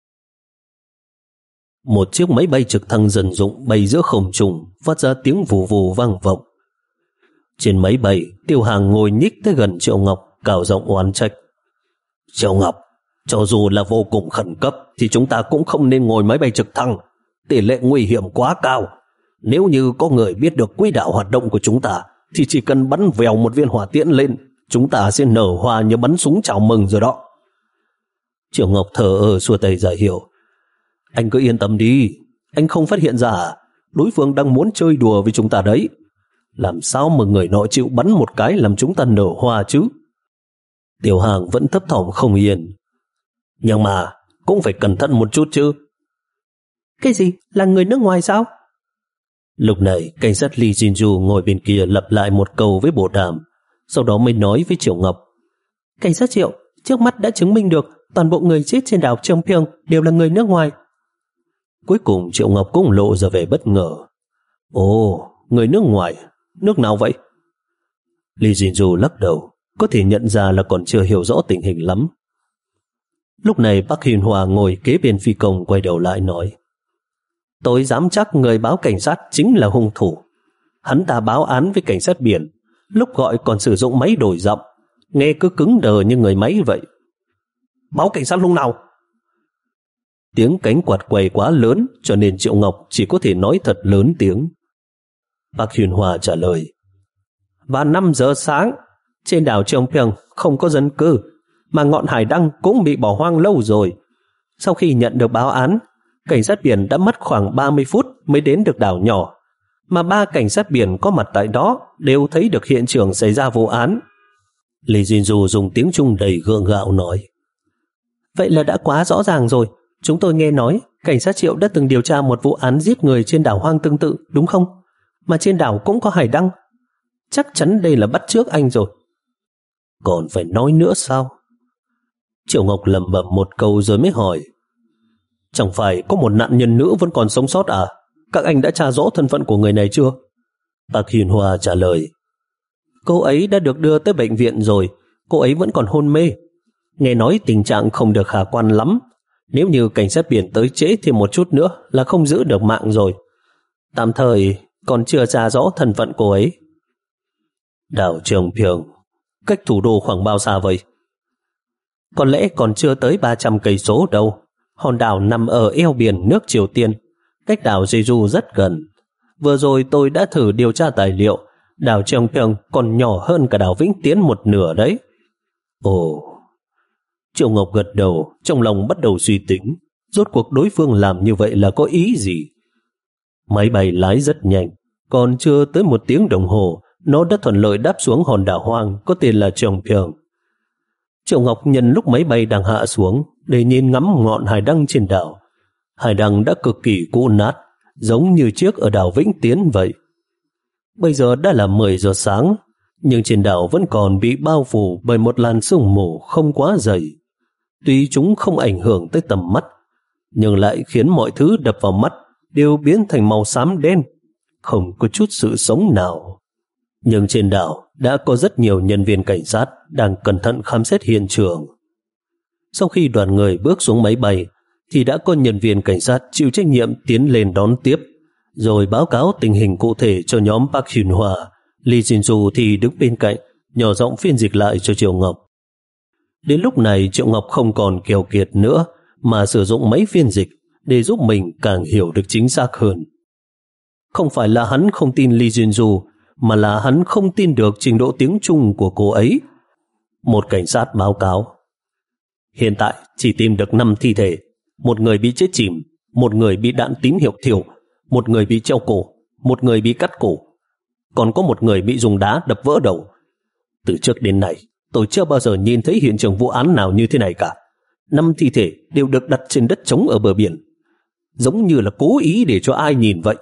Một chiếc máy bay trực thăng dân dụng bay giữa không trung, phát ra tiếng vù vù vang vọng. Trên máy bay, Tiêu Hàng ngồi nhích tới gần Triệu Ngọc, cào giọng oán trách. Triệu Ngọc, cho dù là vô cùng khẩn cấp thì chúng ta cũng không nên ngồi máy bay trực thăng. Tỷ lệ nguy hiểm quá cao. Nếu như có người biết được quỹ đạo hoạt động của chúng ta thì chỉ cần bắn vèo một viên hỏa tiễn lên, chúng ta sẽ nở hoa như bắn súng chào mừng rồi đó. Triệu Ngọc thở ơ xua tay giải hiểu. Anh cứ yên tâm đi, anh không phát hiện ra à? Đối phương đang muốn chơi đùa với chúng ta đấy. Làm sao mà người nọ chịu bắn một cái làm chúng ta nở hoa chứ? Tiểu Hàng vẫn thấp thỏm không yên. Nhưng mà cũng phải cẩn thận một chút chứ. Cái gì? Là người nước ngoài sao? Lúc này cảnh sát Lee Jinju ngồi bên kia lặp lại một câu với bộ đàm, sau đó mới nói với Triệu Ngọc. Cảnh sát Triệu, trước mắt đã chứng minh được toàn bộ người chết trên đảo Trường Piang đều là người nước ngoài. Cuối cùng Triệu Ngọc cũng lộ ra vẻ bất ngờ. Ồ, người nước ngoài, nước nào vậy? Lee Jin-du lắc đầu, có thể nhận ra là còn chưa hiểu rõ tình hình lắm. Lúc này Park Hyun Hoa ngồi kế bên phi công quay đầu lại nói: Tôi dám chắc người báo cảnh sát chính là hung thủ. Hắn ta báo án với cảnh sát biển, lúc gọi còn sử dụng máy đổi giọng, nghe cứ cứng đờ như người máy vậy. Báo cảnh sát lúc nào? Tiếng cánh quạt quay quá lớn cho nên Triệu Ngọc chỉ có thể nói thật lớn tiếng. Park Hyun Hoa trả lời: Vào năm giờ sáng, trên đảo Cheong Pyong không có dân cư, mà ngọn hải đăng cũng bị bỏ hoang lâu rồi. Sau khi nhận được báo án, cảnh sát biển đã mất khoảng ba mươi phút mới đến được đảo nhỏ, mà ba cảnh sát biển có mặt tại đó đều thấy được hiện trường xảy ra vụ án. Lee Jin-du dùng tiếng Trung đầy gượng gạo nói: Vậy là đã quá rõ ràng rồi. Chúng tôi nghe nói cảnh sát Triệu đã từng điều tra một vụ án giết người trên đảo hoang tương tự, đúng không? Mà trên đảo cũng có hải đăng. Chắc chắn đây là bắt chước anh rồi. Còn phải nói nữa sao? Triệu Ngọc lẩm bẩm một câu rồi mới hỏi: Chẳng phải có một nạn nhân nữ vẫn còn sống sót à? Các anh đã tra rõ thân phận của người này chưa? Park Hyun Hoa trả lời: Cô ấy đã được đưa tới bệnh viện rồi. Cô ấy vẫn còn hôn mê. Nghe nói tình trạng không được khả quan lắm. Nếu như cảnh sát biển tới trễ thêm một chút nữa là không giữ được mạng rồi. Tạm thời còn chưa tra rõ thân phận cô ấy. Đảo Cheong Pyong cách thủ đô khoảng bao xa vậy? Có lẽ còn chưa tới ba trăm cây số đâu. Hòn đảo nằm ở eo biển nước Triều Tiên, cách đảo Jeju rất gần. Vừa rồi tôi đã thử điều tra tài liệu, đảo Cheong Pyong còn nhỏ hơn cả đảo Vĩnh Tiến một nửa đấy. Ồ. Triệu Ngọc gật đầu, trong lòng bắt đầu suy tính, rốt cuộc đối phương làm như vậy là có ý gì? Máy bay lái rất nhanh, còn chưa tới một tiếng đồng hồ, nó đã thuận lợi đáp xuống hòn đảo hoang có tên là Cheong Pyong. Triệu Ngọc nhân lúc máy bay đang hạ xuống để nhìn ngắm ngọn hải đăng trên đảo. Hải đăng đã cực kỳ cũ nát, giống như chiếc ở đảo Vĩnh Tiến vậy. Bây giờ đã là mười giờ sáng, nhưng trên đảo vẫn còn bị bao phủ bởi một làn sương mù không quá dày. Tuy chúng không ảnh hưởng tới tầm mắt, nhưng lại khiến mọi thứ đập vào mắt đều biến thành màu xám đen, không có chút sự sống nào. Nhưng trên đảo đã có rất nhiều nhân viên cảnh sát đang cẩn thận khám xét hiện trường. Sau khi đoàn người bước xuống máy bay, thì đã có nhân viên cảnh sát chịu trách nhiệm tiến lên đón tiếp, rồi báo cáo tình hình cụ thể cho nhóm Park Hyun Hoa. Lee Jin-du thì đứng bên cạnh, nhỏ giọng phiên dịch lại cho Triệu Ngọc. Đến lúc này Triệu Ngọc không còn keo kiệt nữa, mà sử dụng máy phiên dịch để giúp mình càng hiểu được chính xác hơn. Không phải là hắn không tin Lee Jin-du, mà là hắn không tin được trình độ tiếng Trung của cô ấy. Một cảnh sát báo cáo: Hiện tại chỉ tìm được năm thi thể, một người bị chết chìm, một người bị đạn tín hiệu thiêu, một người bị treo cổ, một người bị cắt cổ, còn có một người bị dùng đá đập vỡ đầu. Từ trước đến nay, tôi chưa bao giờ nhìn thấy hiện trường vụ án nào như thế này cả. Năm thi thể đều được đặt trên đất trống ở bờ biển, giống như là cố ý để cho ai nhìn vậy.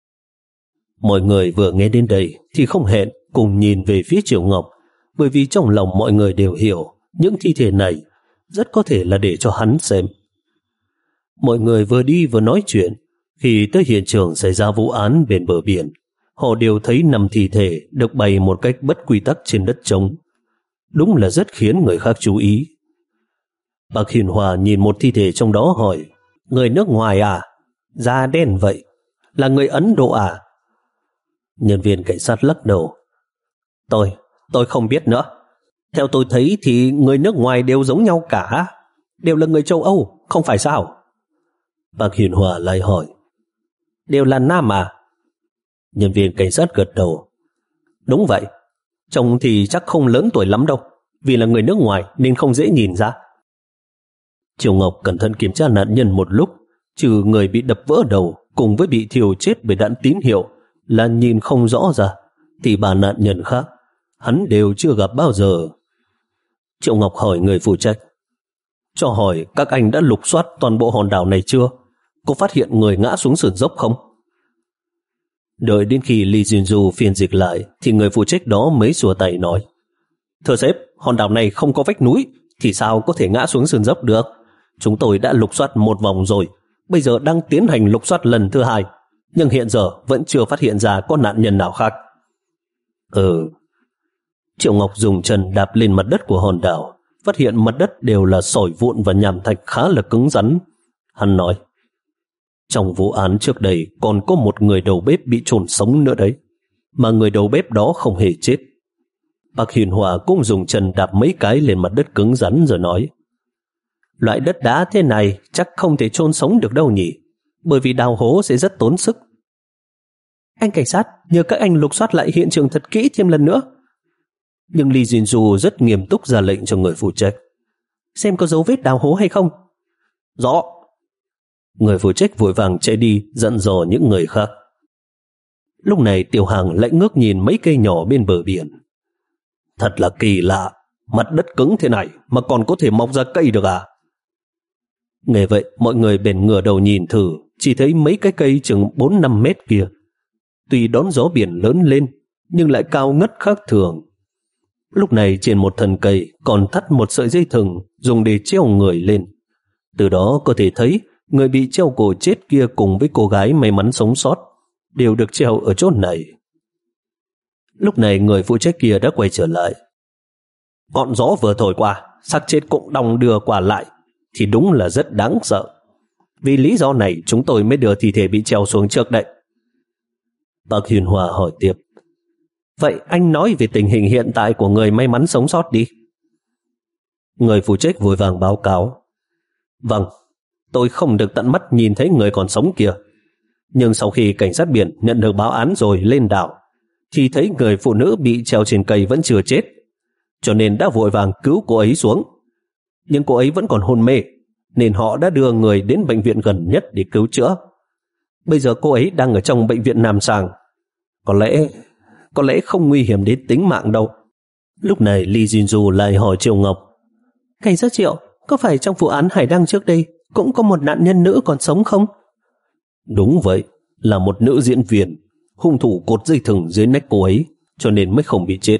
Mọi người vừa nghe đến đây thì không hẹn cùng nhìn về phía Triệu Ngọc, bởi vì trong lòng mọi người đều hiểu những thi thể này rất có thể là để cho hắn xem. Mọi người vừa đi vừa nói chuyện. Khi tới hiện trường xảy ra vụ án bên bờ biển, họ đều thấy năm thi thể được bày một cách bất quy tắc trên đất trống. Đúng là rất khiến người khác chú ý. Park Hyun Hoa nhìn một thi thể trong đó hỏi: Người nước ngoài à? Da đen vậy, là người Ấn Độ à? Nhân viên cảnh sát lắc đầu: Tôi, tôi không biết nữa. Theo tôi thấy thì người nước ngoài đều giống nhau cả, đều là người châu Âu, không phải sao? Park Hyun Hoa lại hỏi: Đều là nam à? Nhân viên cảnh sát gật đầu: Đúng vậy, trông thì chắc không lớn tuổi lắm đâu, vì là người nước ngoài nên không dễ nhìn ra. Triệu Ngọc cẩn thận kiểm tra nạn nhân một lúc, trừ người bị đập vỡ đầu cùng với bị thiêu chết bởi đạn tín hiệu là nhìn không rõ ra, thì ba nạn nhân khác hắn đều chưa gặp bao giờ. Triệu Ngọc hỏi người phụ trách: Cho hỏi các anh đã lục soát toàn bộ hòn đảo này chưa? Có phát hiện người ngã xuống sườn dốc không? Đợi đến khi Lee Jin-du phiên dịch lại thì người phụ trách đó mới xua tay nói: Thưa sếp, hòn đảo này không có vách núi thì sao có thể ngã xuống sườn dốc được? Chúng tôi đã lục soát một vòng rồi, bây giờ đang tiến hành lục soát lần thứ hai, nhưng hiện giờ vẫn chưa phát hiện ra có nạn nhân nào khác. Ừ. Triệu Ngọc dùng chân đạp lên mặt đất của hòn đảo, phát hiện mặt đất đều là sỏi vụn và nham thạch khá là cứng rắn. Hắn nói, trong vụ án trước đây còn có một người đầu bếp bị chôn sống nữa đấy, mà người đầu bếp đó không hề chết. Bác Hiền Hòa cũng dùng chân đạp mấy cái lên mặt đất cứng rắn rồi nói, loại đất đá thế này chắc không thể chôn sống được đâu nhỉ, bởi vì đào hố sẽ rất tốn sức. Anh cảnh sát, nhờ các anh lục soát lại hiện trường thật kỹ thêm lần nữa. Nhưng Lee Jin-ju rất nghiêm túc ra lệnh cho người phụ trách. Xem có dấu vết đào hố hay không. Rõ. Người phụ trách vội vàng chạy đi dặn dò những người khác. Lúc này Tiểu Hàng lại ngước nhìn mấy cây nhỏ bên bờ biển. Thật là kỳ lạ, mặt đất cứng thế này mà còn có thể mọc ra cây được à? Nghe vậy mọi người bèn ngửa đầu nhìn thử, chỉ thấy mấy cái cây chừng bốn năm mét kia. Tuy đón gió biển lớn lên, nhưng lại cao ngất khác thường. Lúc này trên một thân cây còn thắt một sợi dây thừng dùng để treo người lên. Từ đó có thể thấy người bị treo cổ chết kia cùng với cô gái may mắn sống sót đều được treo ở chỗ này. Lúc này người phụ trách kia đã quay trở lại. Ngọn gió vừa thổi qua, xác chết cũng đong đưa qua lại, thì đúng là rất đáng sợ. Vì lý do này chúng tôi mới đưa thi thể bị treo xuống trước đây. Bác Hiền Hòa hỏi tiếp, vậy anh nói về tình hình hiện tại của người may mắn sống sót đi. Người phụ trách vội vàng báo cáo. Vâng, tôi không được tận mắt nhìn thấy người còn sống kia. Nhưng sau khi cảnh sát biển nhận được báo án rồi lên đảo, thì thấy người phụ nữ bị treo trên cây vẫn chưa chết, cho nên đã vội vàng cứu cô ấy xuống. Nhưng cô ấy vẫn còn hôn mê, nên họ đã đưa người đến bệnh viện gần nhất để cứu chữa. Bây giờ cô ấy đang ở trong bệnh viện Nam Sàng. Có lẽ, có lẽ không nguy hiểm đến tính mạng đâu. Lúc này Lee Jin-ju lại hỏi Triệu Ngọc. Cảnh sát Triệu, có phải trong vụ án Hải Đăng trước đây cũng có một nạn nhân nữ còn sống không? Đúng vậy, là một nữ diễn viên. Hung thủ cột dây thừng dưới nách cô ấy, cho nên mới không bị chết.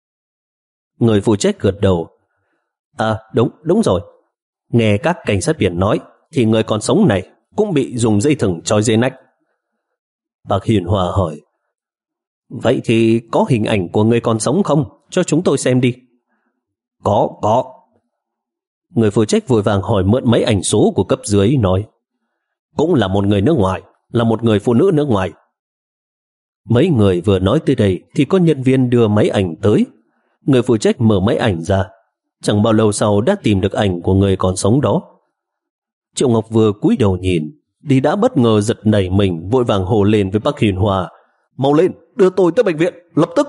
Người phụ trách gật đầu. À đúng, đúng rồi. Nghe các cảnh sát biển nói, thì người còn sống này cũng bị dùng dây thừng trói dưới nách. Bác Hiền Hòa hỏi, vậy thì có hình ảnh của người còn sống không? Cho chúng tôi xem đi. Có, có. Người phụ trách vội vàng hỏi mượn máy ảnh số của cấp dưới, nói, cũng là một người nước ngoài, là một người phụ nữ nước ngoài. Mấy người vừa nói tới đây thì có nhân viên đưa máy ảnh tới. Người phụ trách mở máy ảnh ra. Chẳng bao lâu sau đã tìm được ảnh của người còn sống đó. Triệu Ngọc vừa cúi đầu nhìn thì đã bất ngờ giật nảy mình, vội vàng hô lên với bác Hiền Hòa, mau lên, đưa tôi tới bệnh viện, lập tức.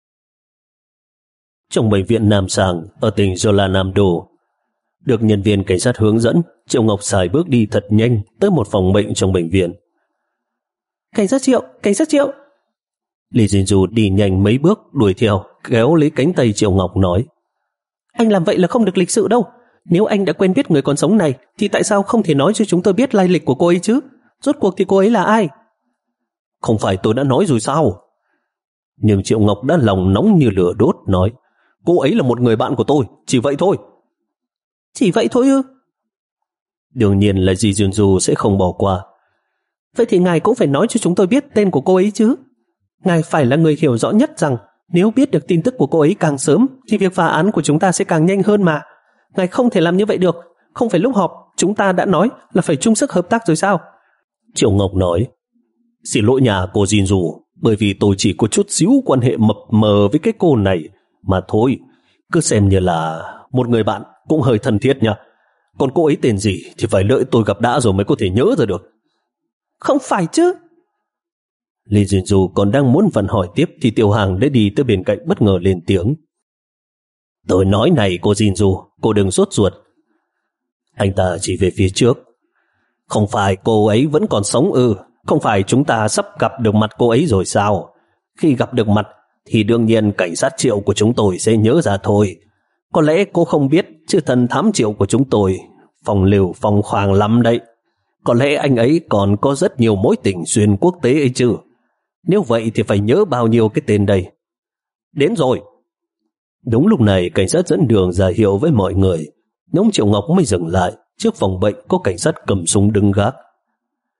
Trong bệnh viện Nam Sàng ở tỉnh Jeollanam-do, được nhân viên cảnh sát hướng dẫn, Triệu Ngọc xài bước đi thật nhanh tới một phòng bệnh trong bệnh viện. Cảnh sát Triệu, cảnh sát Triệu. Lee Jin-ju đi nhanh mấy bước đuổi theo, kéo lấy cánh tay Triệu Ngọc nói, anh làm vậy là không được lịch sự đâu. Nếu anh đã quen biết người còn sống này thì tại sao không thể nói cho chúng tôi biết lai lịch của cô ấy chứ? Rốt cuộc thì cô ấy là ai? Không phải tôi đã nói rồi sao? Nhưng Triệu Ngọc đã lòng nóng như lửa đốt, nói, cô ấy là một người bạn của tôi, chỉ vậy thôi. Chỉ vậy thôi ư? Đương nhiên là Ji Junju sẽ không bỏ qua. Vậy thì ngài cũng phải nói cho chúng tôi biết tên của cô ấy chứ. Ngài phải là người hiểu rõ nhất rằng nếu biết được tin tức của cô ấy càng sớm thì việc phá án của chúng ta sẽ càng nhanh hơn mà. Ngài không thể làm như vậy được. Không phải lúc họp chúng ta đã nói là phải chung sức hợp tác rồi sao? Triệu Ngọc nói, xin lỗi nhà cô Jinju, bởi vì tôi chỉ có chút xíu quan hệ mập mờ với cái cô này mà thôi. Cứ xem như là một người bạn cũng hơi thân thiết nha. Còn cô ấy tên gì thì phải đợi tôi gặp đã rồi mới có thể nhớ ra được. Không phải chứ? Lee Jinju còn đang muốn vặn hỏi tiếp thì Tiểu Hàng đã đi tới bên cạnh bất ngờ lên tiếng. Tôi nói này cô Jinju, cô đừng sốt ruột. Anh ta chỉ về phía trước. Không phải cô ấy vẫn còn sống ư? Không phải chúng ta sắp gặp được mặt cô ấy rồi sao? Khi gặp được mặt thì đương nhiên cảnh sát Triệu của chúng tôi sẽ nhớ ra thôi. Có lẽ cô không biết, chứ thần thám Triệu của chúng tôi phong lưu phong khoáng lắm đấy. Có lẽ anh ấy còn có rất nhiều mối tình xuyên quốc tế ấy chứ. Nếu vậy thì phải nhớ bao nhiêu cái tên đây. Đến rồi. Đúng lúc này cảnh sát dẫn đường ra hiệu với mọi người. Nhóm Triệu Ngọc mới dừng lại. Trước phòng bệnh có cảnh sát cầm súng đứng gác.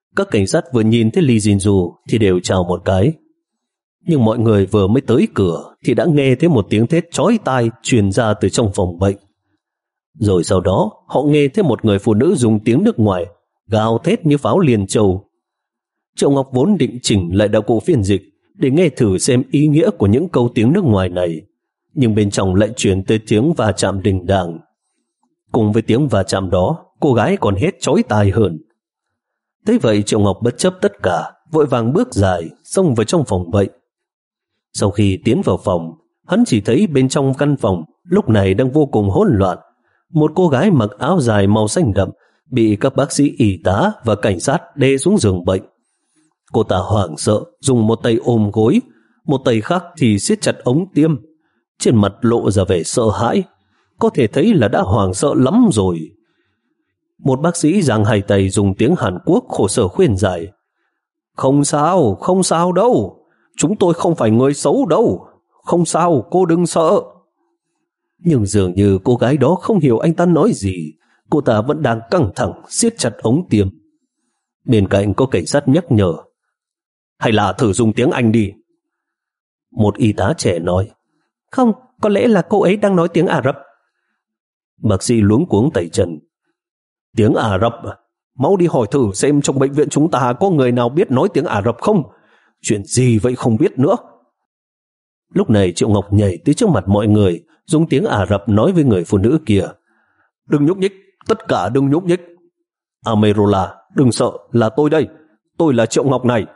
Các cảnh sát vừa nhìn thấy Lee Jin-ju thì đều chào một cái. Nhưng mọi người vừa mới tới cửa thì đã nghe thấy một tiếng thét chói tai truyền ra từ trong phòng bệnh. Rồi sau đó họ nghe thấy một người phụ nữ dùng tiếng nước ngoài gào thét như pháo liền châu. Triệu Ngọc vốn định chỉnh lại đạo cụ phiên dịch để nghe thử xem ý nghĩa của những câu tiếng nước ngoài này, nhưng bên trong lại truyền tới tiếng va chạm đình đàng. Cùng với tiếng va chạm đó, cô gái còn hét chói tai hơn. Thế vậy Triệu Ngọc bất chấp tất cả, vội vàng bước dài xông vào trong phòng bệnh. Sau khi tiến vào phòng, hắn chỉ thấy bên trong căn phòng lúc này đang vô cùng hỗn loạn. Một cô gái mặc áo dài màu xanh đậm bị các bác sĩ y tá và cảnh sát đè xuống giường bệnh. Cô ta hoảng sợ, dùng một tay ôm gối, một tay khác thì siết chặt ống tiêm. Trên mặt lộ ra vẻ sợ hãi, có thể thấy là đã hoảng sợ lắm rồi. Một bác sĩ giang hai tay dùng tiếng Hàn Quốc khổ sở khuyên giải. Không sao, không sao đâu, chúng tôi không phải người xấu đâu, không sao, cô đừng sợ. Nhưng dường như cô gái đó không hiểu anh ta nói gì, cô ta vẫn đang căng thẳng siết chặt ống tiêm. Bên cạnh có cảnh sát nhắc nhở. Hay là thử dùng tiếng Anh đi. Một y tá trẻ nói. Không, có lẽ là cô ấy đang nói tiếng Ả Rập. Bác sĩ luống cuống tay chân. Tiếng Ả Rập à? Mau đi hỏi thử xem trong bệnh viện chúng ta có người nào biết nói tiếng Ả Rập không? Chuyện gì vậy không biết nữa. Lúc này Triệu Ngọc nhảy tới trước mặt mọi người, dùng tiếng Ả Rập nói với người phụ nữ kia. Đừng nhúc nhích, tất cả đừng nhúc nhích. Amerola, đừng sợ, là tôi đây. Tôi là Triệu Ngọc này.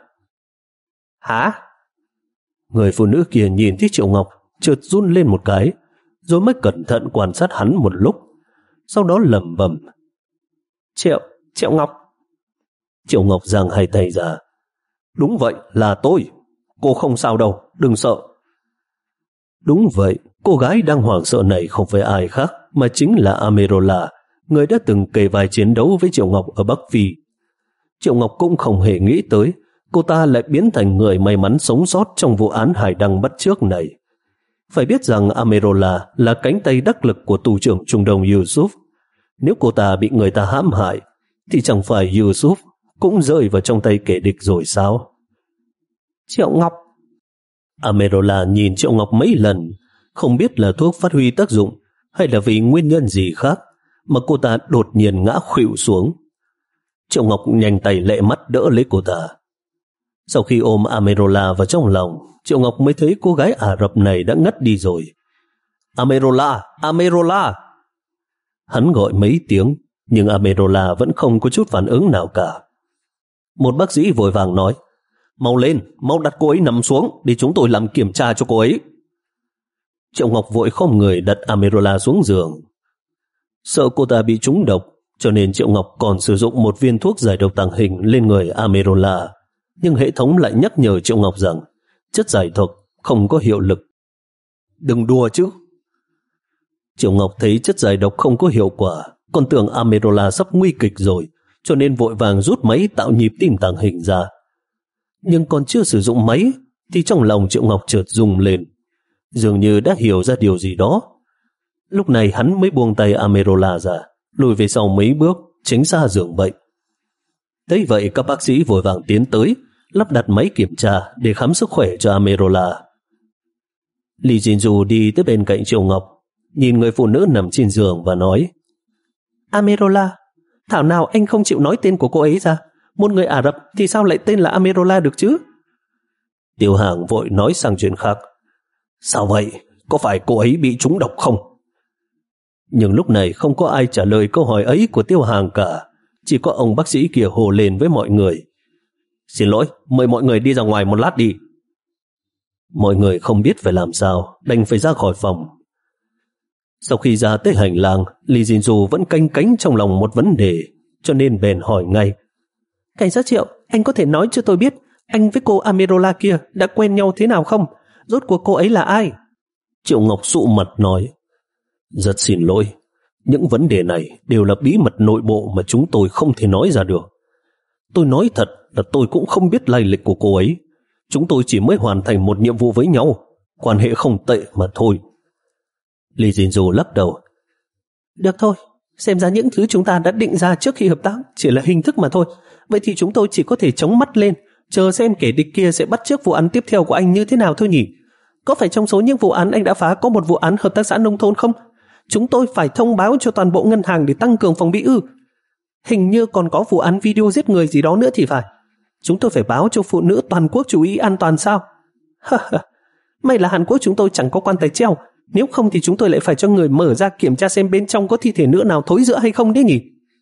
Hả? Người phụ nữ kia nhìn thấy Triệu Ngọc, chợt run lên một cái, rồi mới cẩn thận quan sát hắn một lúc, sau đó lẩm bẩm. Triệu, Triệu Ngọc. Triệu Ngọc giang hai tay ra. Đúng vậy, là tôi. Cô không sao đâu, đừng sợ. Đúng vậy, cô gái đang hoảng sợ này không phải ai khác mà chính là Amerola, người đã từng kề vai chiến đấu với Triệu Ngọc ở Bắc Phi. Triệu Ngọc cũng không hề nghĩ tới cô ta lại biến thành người may mắn sống sót trong vụ án hải đăng bắt chước này. Phải biết rằng Amerola là cánh tay đắc lực của tù trưởng Trung Đông Yusuf. Nếu cô ta bị người ta hãm hại, thì chẳng phải Yusuf cũng rơi vào trong tay kẻ địch rồi sao? Triệu Ngọc. Amerola nhìn Triệu Ngọc mấy lần, không biết là thuốc phát huy tác dụng hay là vì nguyên nhân gì khác mà cô ta đột nhiên ngã khuỵu xuống. Triệu Ngọc nhanh tay lẹ mắt đỡ lấy cô ta. Sau khi ôm Amerola vào trong lòng, Triệu Ngọc mới thấy cô gái Ả Rập này đã ngất đi rồi. Amerola, Amerola. Hắn gọi mấy tiếng, nhưng Amerola vẫn không có chút phản ứng nào cả. Một bác sĩ vội vàng nói, mau lên, mau đặt cô ấy nằm xuống để chúng tôi làm kiểm tra cho cô ấy. Triệu Ngọc vội khom người đặt Amerola xuống giường. Sợ cô ta bị trúng độc, cho nên Triệu Ngọc còn sử dụng một viên thuốc giải độc tàng hình lên người Amerola. Nhưng hệ thống lại nhắc nhở Triệu Ngọc rằng chất giải độc không có hiệu lực. Đừng đùa chứ. Triệu Ngọc thấy chất giải độc không có hiệu quả, còn tưởng Amerola sắp nguy kịch rồi, cho nên vội vàng rút máy tạo nhịp tim tàng hình ra. Nhưng còn chưa sử dụng máy thì trong lòng Triệu Ngọc chợt rung lên, dường như đã hiểu ra điều gì đó. Lúc này hắn mới buông tay Amerola ra, lùi về sau mấy bước, tránh xa giường bệnh. Thấy vậy các bác sĩ vội vàng tiến tới, lắp đặt máy kiểm tra để khám sức khỏe cho Amerola. Lee Jin-ju đi tới bên cạnh Triệu Ngọc, nhìn người phụ nữ nằm trên giường và nói, Amerola, thảo nào anh không chịu nói tên của cô ấy ra, một người Ả Rập thì sao lại tên là Amerola được chứ? Tiêu Hàng vội nói sang chuyện khác, sao vậy, có phải cô ấy bị trúng độc không? Nhưng lúc này không có ai trả lời câu hỏi ấy của Tiêu Hàng cả, chỉ có ông bác sĩ kia hồ lên với mọi người. Xin lỗi, mời mọi người đi ra ngoài một lát đi. Mọi người không biết phải làm sao, đành phải ra khỏi phòng. Sau khi ra tới hành lang, Lee Jin-ju vẫn canh cánh trong lòng một vấn đề, cho nên bèn hỏi ngay. Cảnh sát Triệu, anh có thể nói cho tôi biết anh với cô Amerola kia đã quen nhau thế nào không? Rốt cuộc cô ấy là ai? Triệu Ngọc sụ mặt nói, rất xin lỗi, những vấn đề này đều là bí mật nội bộ mà chúng tôi không thể nói ra được. Tôi nói thật là tôi cũng không biết lai lịch của cô ấy. Chúng tôi chỉ mới hoàn thành một nhiệm vụ với nhau, quan hệ không tệ mà thôi. Lee Jin-ju lắc đầu. Được thôi, xem ra những thứ chúng ta đã định ra trước khi hợp tác chỉ là hình thức mà thôi. Vậy thì chúng tôi chỉ có thể chống mắt lên, chờ xem kẻ địch kia sẽ bắt chước vụ án tiếp theo của anh như thế nào thôi nhỉ? Có phải trong số những vụ án anh đã phá có một vụ án hợp tác xã nông thôn không? Chúng tôi phải thông báo cho toàn bộ ngân hàng để tăng cường phòng bị ư? Hình như còn có vụ án video giết người gì đó nữa thì phải. Chúng tôi phải báo cho phụ nữ toàn quốc chú ý an toàn sao? May là Hàn Quốc chúng tôi chẳng có quan tài treo, nếu không thì chúng tôi lại phải cho người mở ra kiểm tra xem bên trong có thi thể nữ nào thối rữa hay không đấy nhỉ?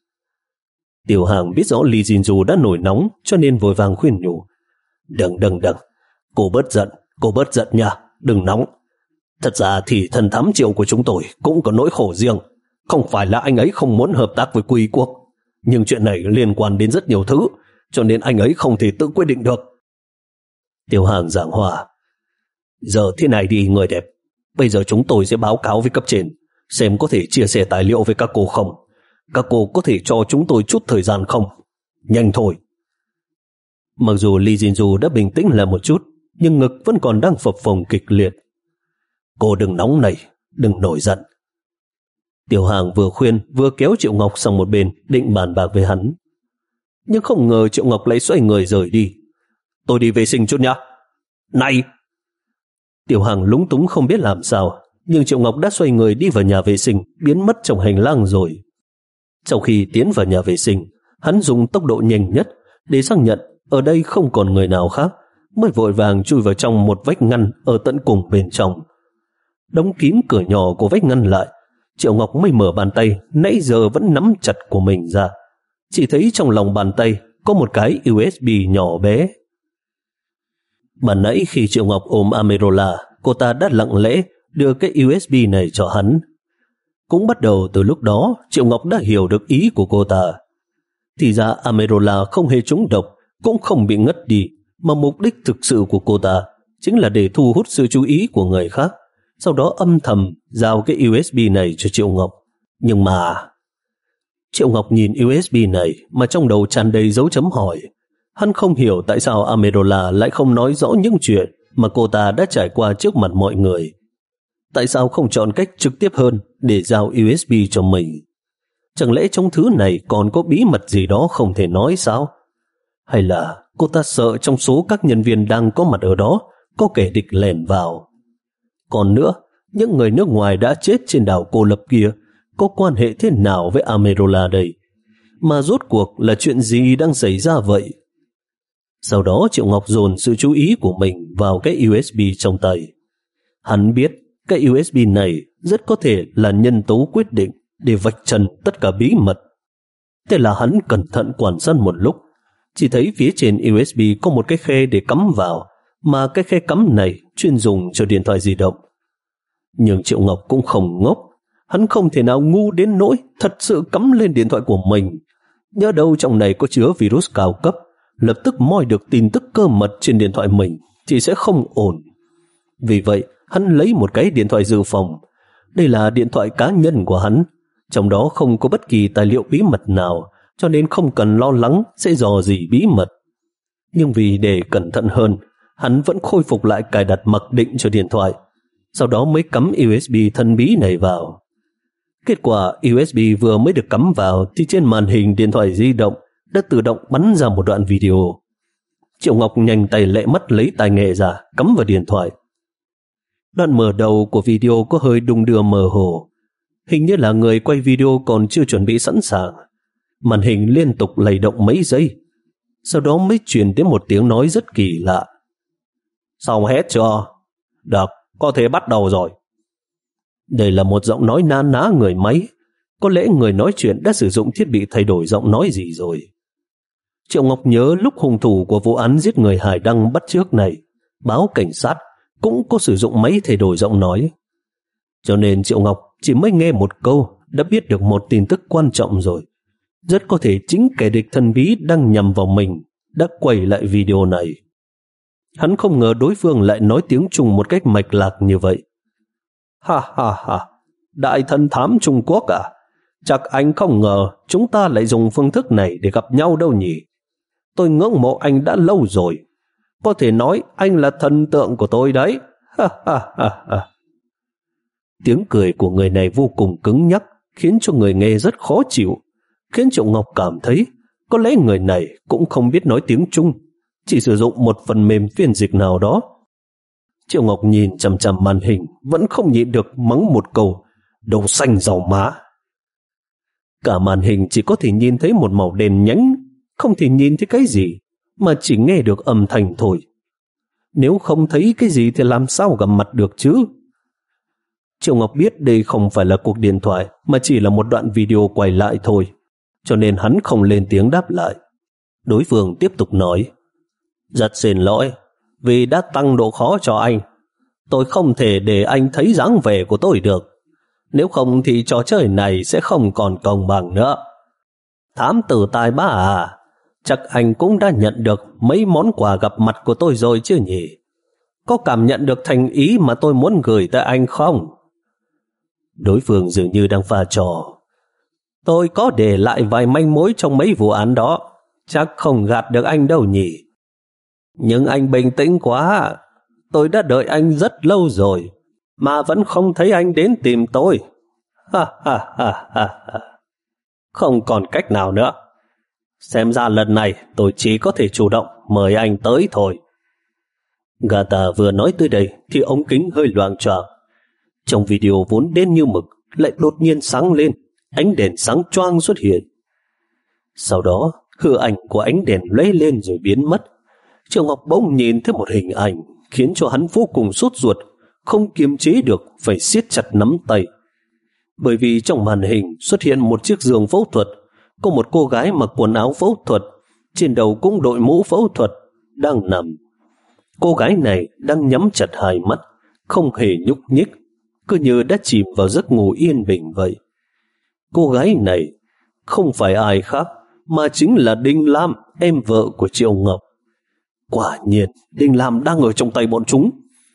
Tiểu Hàng biết rõ Lee Jin-ju đã nổi nóng cho nên vội vàng khuyên nhủ. Đừng đừng đừng, cô bớt giận, cô bớt giận nha, đừng nóng. Thật ra thì thần thám Triệu của chúng tôi cũng có nỗi khổ riêng. Không phải là anh ấy không muốn hợp tác với Quý quốc, nhưng chuyện này liên quan đến rất nhiều thứ, cho nên anh ấy không thể tự quyết định được. Tiểu Hàng giảng hòa. Giờ thế này đi người đẹp, bây giờ chúng tôi sẽ báo cáo với cấp trên, xem có thể chia sẻ tài liệu với các cô không. Các cô có thể cho chúng tôi chút thời gian không? Nhanh thôi. Mặc dù Lee Jin-ju đã bình tĩnh lại một chút, nhưng ngực vẫn còn đang phập phồng kịch liệt. Cô đừng nóng này, đừng nổi giận. Tiểu Hàng vừa khuyên vừa kéo Triệu Ngọc sang một bên định bàn bạc với hắn. Nhưng không ngờ Triệu Ngọc lại xoay người rời đi. Tôi đi vệ sinh chút nhá. Này! Tiểu Hàng lúng túng không biết làm sao, nhưng Triệu Ngọc đã xoay người đi vào nhà vệ sinh, biến mất trong hành lang rồi. Sau khi tiến vào nhà vệ sinh, hắn dùng tốc độ nhanh nhất để xác nhận ở đây không còn người nào khác, mới vội vàng chui vào trong một vách ngăn ở tận cùng bên trong. Đóng kín cửa nhỏ của vách ngăn lại, Triệu Ngọc mới mở bàn tay nãy giờ vẫn nắm chặt của mình ra. Chỉ thấy trong lòng bàn tay có một cái u ét bê nhỏ bé. Mà nãy khi Triệu Ngọc ôm Amerola, cô ta đã lặng lẽ đưa cái u ét bê này cho hắn. Cũng bắt đầu từ lúc đó, Triệu Ngọc đã hiểu được ý của cô ta. Thì ra Amerola không hề trúng độc, cũng không bị ngất đi, mà mục đích thực sự của cô ta chính là để thu hút sự chú ý của người khác, sau đó âm thầm giao cái u ét bê này cho Triệu Ngọc. Nhưng mà... Triệu Ngọc nhìn u ét bê này mà trong đầu tràn đầy dấu chấm hỏi. Hắn không hiểu tại sao Amerola lại không nói rõ những chuyện mà cô ta đã trải qua trước mặt mọi người. Tại sao không chọn cách trực tiếp hơn để giao u ét bê cho mình? Chẳng lẽ trong thứ này còn có bí mật gì đó không thể nói sao? Hay là cô ta sợ trong số các nhân viên đang có mặt ở đó có kẻ địch lẻn vào? Còn nữa, những người nước ngoài đã chết trên đảo Cô Lập kia có quan hệ thế nào với Amerola đây? Mà rốt cuộc là chuyện gì đang xảy ra vậy? Sau đó Triệu Ngọc dồn sự chú ý của mình vào cái u ét bê trong tay. Hắn biết cái u ét bê này rất có thể là nhân tố quyết định để vạch trần tất cả bí mật. Thế là hắn cẩn thận quan sát một lúc, chỉ thấy phía trên u ét bê có một cái khe để cắm vào, mà cái khe cắm này chuyên dùng cho điện thoại di động. Nhưng Triệu Ngọc cũng không ngốc, hắn không thể nào ngu đến nỗi thật sự cắm lên điện thoại của mình. Nhớ đâu trong này có chứa virus cao cấp, lập tức moi được tin tức cơ mật trên điện thoại mình thì sẽ không ổn. Vì vậy, hắn lấy một cái điện thoại dự phòng. Đây là điện thoại cá nhân của hắn, trong đó không có bất kỳ tài liệu bí mật nào, cho nên không cần lo lắng sẽ dò dỉ bí mật. Nhưng vì để cẩn thận hơn, hắn vẫn khôi phục lại cài đặt mặc định cho điện thoại, sau đó mới cắm u ét bê thần bí này vào. Kết quả u ét bê vừa mới được cắm vào thì trên màn hình điện thoại di động đã tự động bắn ra một đoạn video. Triệu Ngọc nhanh tay lẹ mắt lấy tai nghe ra, cắm vào điện thoại. Đoạn mở đầu của video có hơi đung đưa mơ hồ. Hình như là người quay video còn chưa chuẩn bị sẵn sàng. Màn hình liên tục lay động mấy giây, sau đó mới truyền đến một tiếng nói rất kỳ lạ. Xong hết chưa? Được, có thể bắt đầu rồi. Đây là một giọng nói na ná người máy. Có lẽ người nói chuyện đã sử dụng thiết bị thay đổi giọng nói gì rồi. Triệu Ngọc nhớ lúc hung thủ của vụ án giết người Hải Đăng bắt chước này, báo cảnh sát cũng có sử dụng máy thay đổi giọng nói. Cho nên Triệu Ngọc chỉ mới nghe một câu đã biết được một tin tức quan trọng rồi. Rất có thể chính kẻ địch thần bí đang nhằm vào mình đã quay lại video này. Hắn không ngờ đối phương lại nói tiếng Trung một cách mạch lạc như vậy. Ha ha ha, đại thần thám Trung Quốc à? Chắc anh không ngờ chúng ta lại dùng phương thức này để gặp nhau đâu nhỉ? Tôi ngưỡng mộ anh đã lâu rồi. Có thể nói anh là thần tượng của tôi đấy. Ha ha ha ha. Tiếng cười của người này vô cùng cứng nhắc, khiến cho người nghe rất khó chịu, khiến Triệu Ngọc cảm thấy Có lẽ người này cũng không biết nói tiếng Trung, chỉ sử dụng một phần mềm phiên dịch nào đó. Triệu Ngọc nhìn chằm chằm màn hình, vẫn không nhịn được mắng một câu: đầu xanh dầu má. Cả màn hình chỉ có thể nhìn thấy một màu đen nhánh, không thể nhìn thấy cái gì, mà chỉ nghe được âm thanh thôi. Nếu không thấy cái gì thì làm sao gặp mặt được chứ? Triệu Ngọc biết đây không phải là cuộc điện thoại, mà chỉ là một đoạn video quay lại thôi, cho nên hắn không lên tiếng đáp lại. Đối phương tiếp tục nói: rất xin lỗi vì đã tăng độ khó cho anh. Tôi không thể để anh thấy dáng vẻ của tôi được. Nếu không thì trò chơi này sẽ không còn công bằng nữa. Thám tử tài ba à, chắc anh cũng đã nhận được mấy món quà gặp mặt của tôi rồi chứ nhỉ? Có cảm nhận được thành ý mà tôi muốn gửi tới anh không? Đối phương dường như đang pha trò. Tôi có để lại vài manh mối trong mấy vụ án đó, chắc không gạt được anh đâu nhỉ. Nhưng anh bình tĩnh quá, tôi đã đợi anh rất lâu rồi, mà vẫn không thấy anh đến tìm tôi. Ha ha ha ha ha. Không còn cách nào nữa. Xem ra lần này tôi chỉ có thể chủ động mời anh tới thôi. Gata vừa nói tới đây thì ống kính hơi loạng choạng. Trong video vốn đen như mực lại đột nhiên sáng lên, ánh đèn sáng choang xuất hiện. Sau đó hư ảnh của ánh đèn lóe lên rồi biến mất. Triệu Ngọc bỗng nhìn thấy một hình ảnh khiến cho hắn vô cùng sốt ruột, không kiềm chế được phải siết chặt nắm tay. Bởi vì trong màn hình xuất hiện một chiếc giường phẫu thuật, có một cô gái mặc quần áo phẫu thuật, trên đầu cũng đội mũ phẫu thuật, đang nằm. Cô gái này đang nhắm chặt hai mắt, không hề nhúc nhích, cứ như đã chìm vào giấc ngủ yên bình vậy. Cô gái này không phải ai khác mà chính là Đinh Lam, em vợ của Triệu Ngọc. Quả nhiên Đinh Lam đang ở trong tay bọn chúng.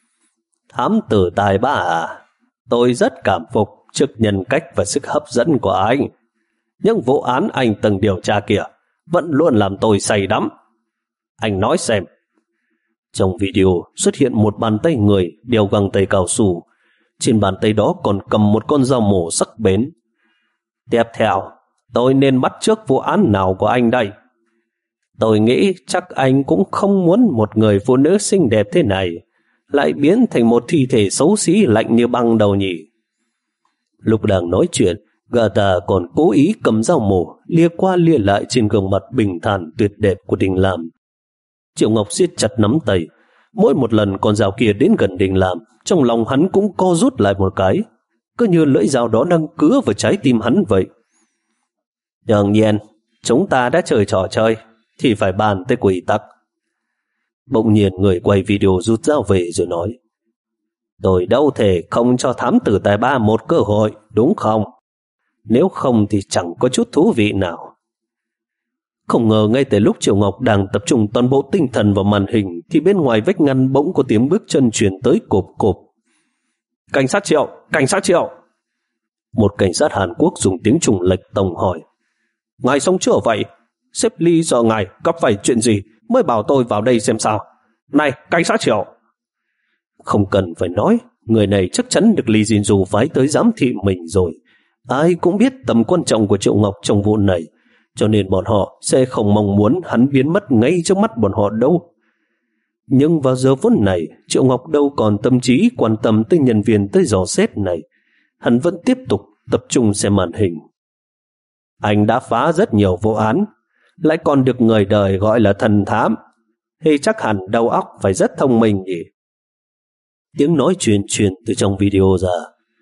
Thám tử tài ba à, tôi rất cảm phục trước nhân cách và sức hấp dẫn của anh. Những vụ án anh từng điều tra kìa vẫn luôn làm tôi say đắm. Anh nói xem. Trong video xuất hiện một bàn tay người đeo găng tay cao su. Trên bàn tay đó còn cầm một con dao mổ sắc bén. Tiếp theo, tôi nên bắt chước vụ án nào của anh đây? Tôi nghĩ chắc anh cũng không muốn một người phụ nữ xinh đẹp thế này lại biến thành một thi thể xấu xí lạnh như băng đâu nhỉ. Lúc đang nói chuyện, Gata còn cố ý cầm dao mổ lia qua lia lại trên gương mặt bình thản tuyệt đẹp của Đinh Lam. Triệu Ngọc siết chặt nắm tay. Mỗi một lần con dao kia đến gần Đinh Lam, trong lòng hắn cũng co rút lại một cái, cứ như lưỡi dao đó đang cứa vào trái tim hắn vậy. Đương nhiên, chúng ta đã chơi trò chơi thì phải bàn tới quy tắc. Bỗng nhiên người quay video rút dao về rồi nói: tôi đâu thể không cho thám tử tài ba một cơ hội, đúng không? Nếu không thì chẳng có chút thú vị nào. Không ngờ ngay từ lúc Triệu Ngọc đang tập trung toàn bộ tinh thần vào màn hình thì bên ngoài vách ngăn bỗng có tiếng bước chân truyền tới cộp cộp. Cảnh sát Triệu, cảnh sát Triệu. Một cảnh sát Hàn Quốc dùng tiếng Trung lệch tông hỏi: ngài sống chưa vậy? Sếp Ly giờ ngài gặp phải chuyện gì mới bảo tôi vào đây xem sao. Này cảnh sát Triệu. Không cần phải nói, người này chắc chắn được Lee Jin-ju phái tới giám thị mình rồi. Ai cũng biết tầm quan trọng của Triệu Ngọc trong vụ này, cho nên bọn họ sẽ không mong muốn hắn biến mất ngay trước mắt bọn họ đâu. Nhưng vào giờ phút này, Triệu Ngọc đâu còn tâm trí quan tâm tới nhân viên tới dò xét này. Hắn vẫn tiếp tục tập trung xem màn hình. Anh đã phá rất nhiều vụ án, lại còn được người đời gọi là thần thám, thì chắc hẳn đầu óc phải rất thông minh nhỉ. Tiếng nói truyền truyền từ trong video ra.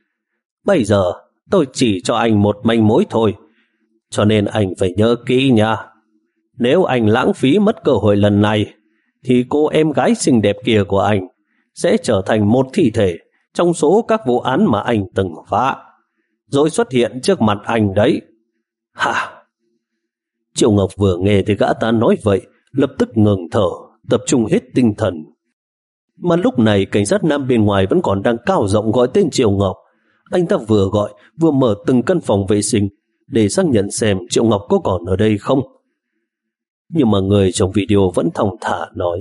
Bây giờ tôi chỉ cho anh một manh mối thôi, cho nên anh phải nhớ kỹ nha. Nếu anh lãng phí mất cơ hội lần này, thì cô em gái xinh đẹp kia của anh sẽ trở thành một thi thể trong số các vụ án mà anh từng phá, rồi xuất hiện trước mặt anh đấy. Hả? Triệu Ngọc vừa nghe thì gã ta nói vậy, lập tức ngừng thở, tập trung hết tinh thần. Mà lúc này cảnh sát nam bên ngoài vẫn còn đang cao giọng gọi tên Triệu Ngọc. Anh ta vừa gọi vừa mở từng căn phòng vệ sinh để xác nhận xem Triệu Ngọc có còn ở đây không. Nhưng mà người trong video vẫn thong thả nói: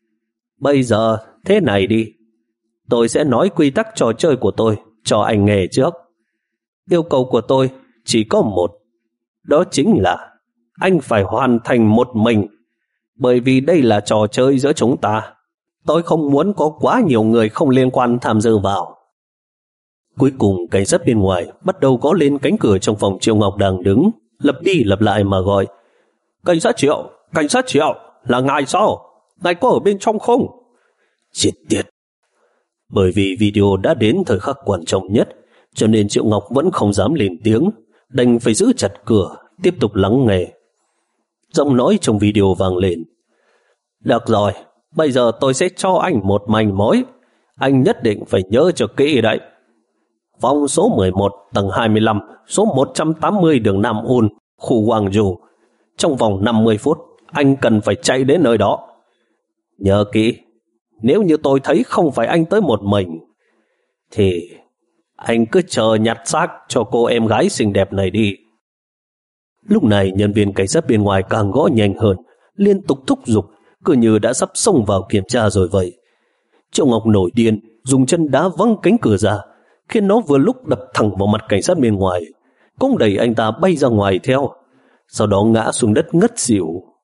bây giờ thế này đi, tôi sẽ nói quy tắc trò chơi của tôi cho anh nghe trước. Yêu cầu của tôi chỉ có một, đó chính là anh phải hoàn thành một mình, bởi vì đây là trò chơi giữa chúng ta. Tôi không muốn có quá nhiều người không liên quan tham dự vào. Cuối cùng cảnh sát bên ngoài bắt đầu gõ lên cánh cửa trong phòng Triệu Ngọc đang đứng, lặp đi lặp lại mà gọi: Cảnh sát Triệu, cảnh sát Triệu, là ngài sao? Ngài có ở bên trong không? Chết tiệt! Bởi vì video đã đến thời khắc quan trọng nhất, cho nên Triệu Ngọc vẫn không dám lên tiếng, đành phải giữ chặt cửa, tiếp tục lắng nghe. Giọng nói trong video vang lên: Được rồi, bây giờ tôi sẽ cho anh một manh mối. Anh nhất định phải nhớ cho kỹ đấy. Phòng số mười một, tầng hai mươi lăm, số một trăm tám mươi đường Nam Un, khu Gwangju. Trong vòng năm mươi phút, anh cần phải chạy đến nơi đó. Nhớ kỹ, nếu như tôi thấy không phải anh tới một mình, thì anh cứ chờ nhặt xác cho cô em gái xinh đẹp này đi. Lúc này nhân viên cảnh sát bên ngoài càng gõ nhanh hơn, liên tục thúc giục, cứ như đã sắp xông vào kiểm tra rồi vậy. Triệu Ngọc nổi điên, dùng chân đá văng cánh cửa ra, khiến nó vừa lúc đập thẳng vào mặt cảnh sát bên ngoài, cũng đẩy anh ta bay ra ngoài theo, sau đó ngã xuống đất ngất xỉu.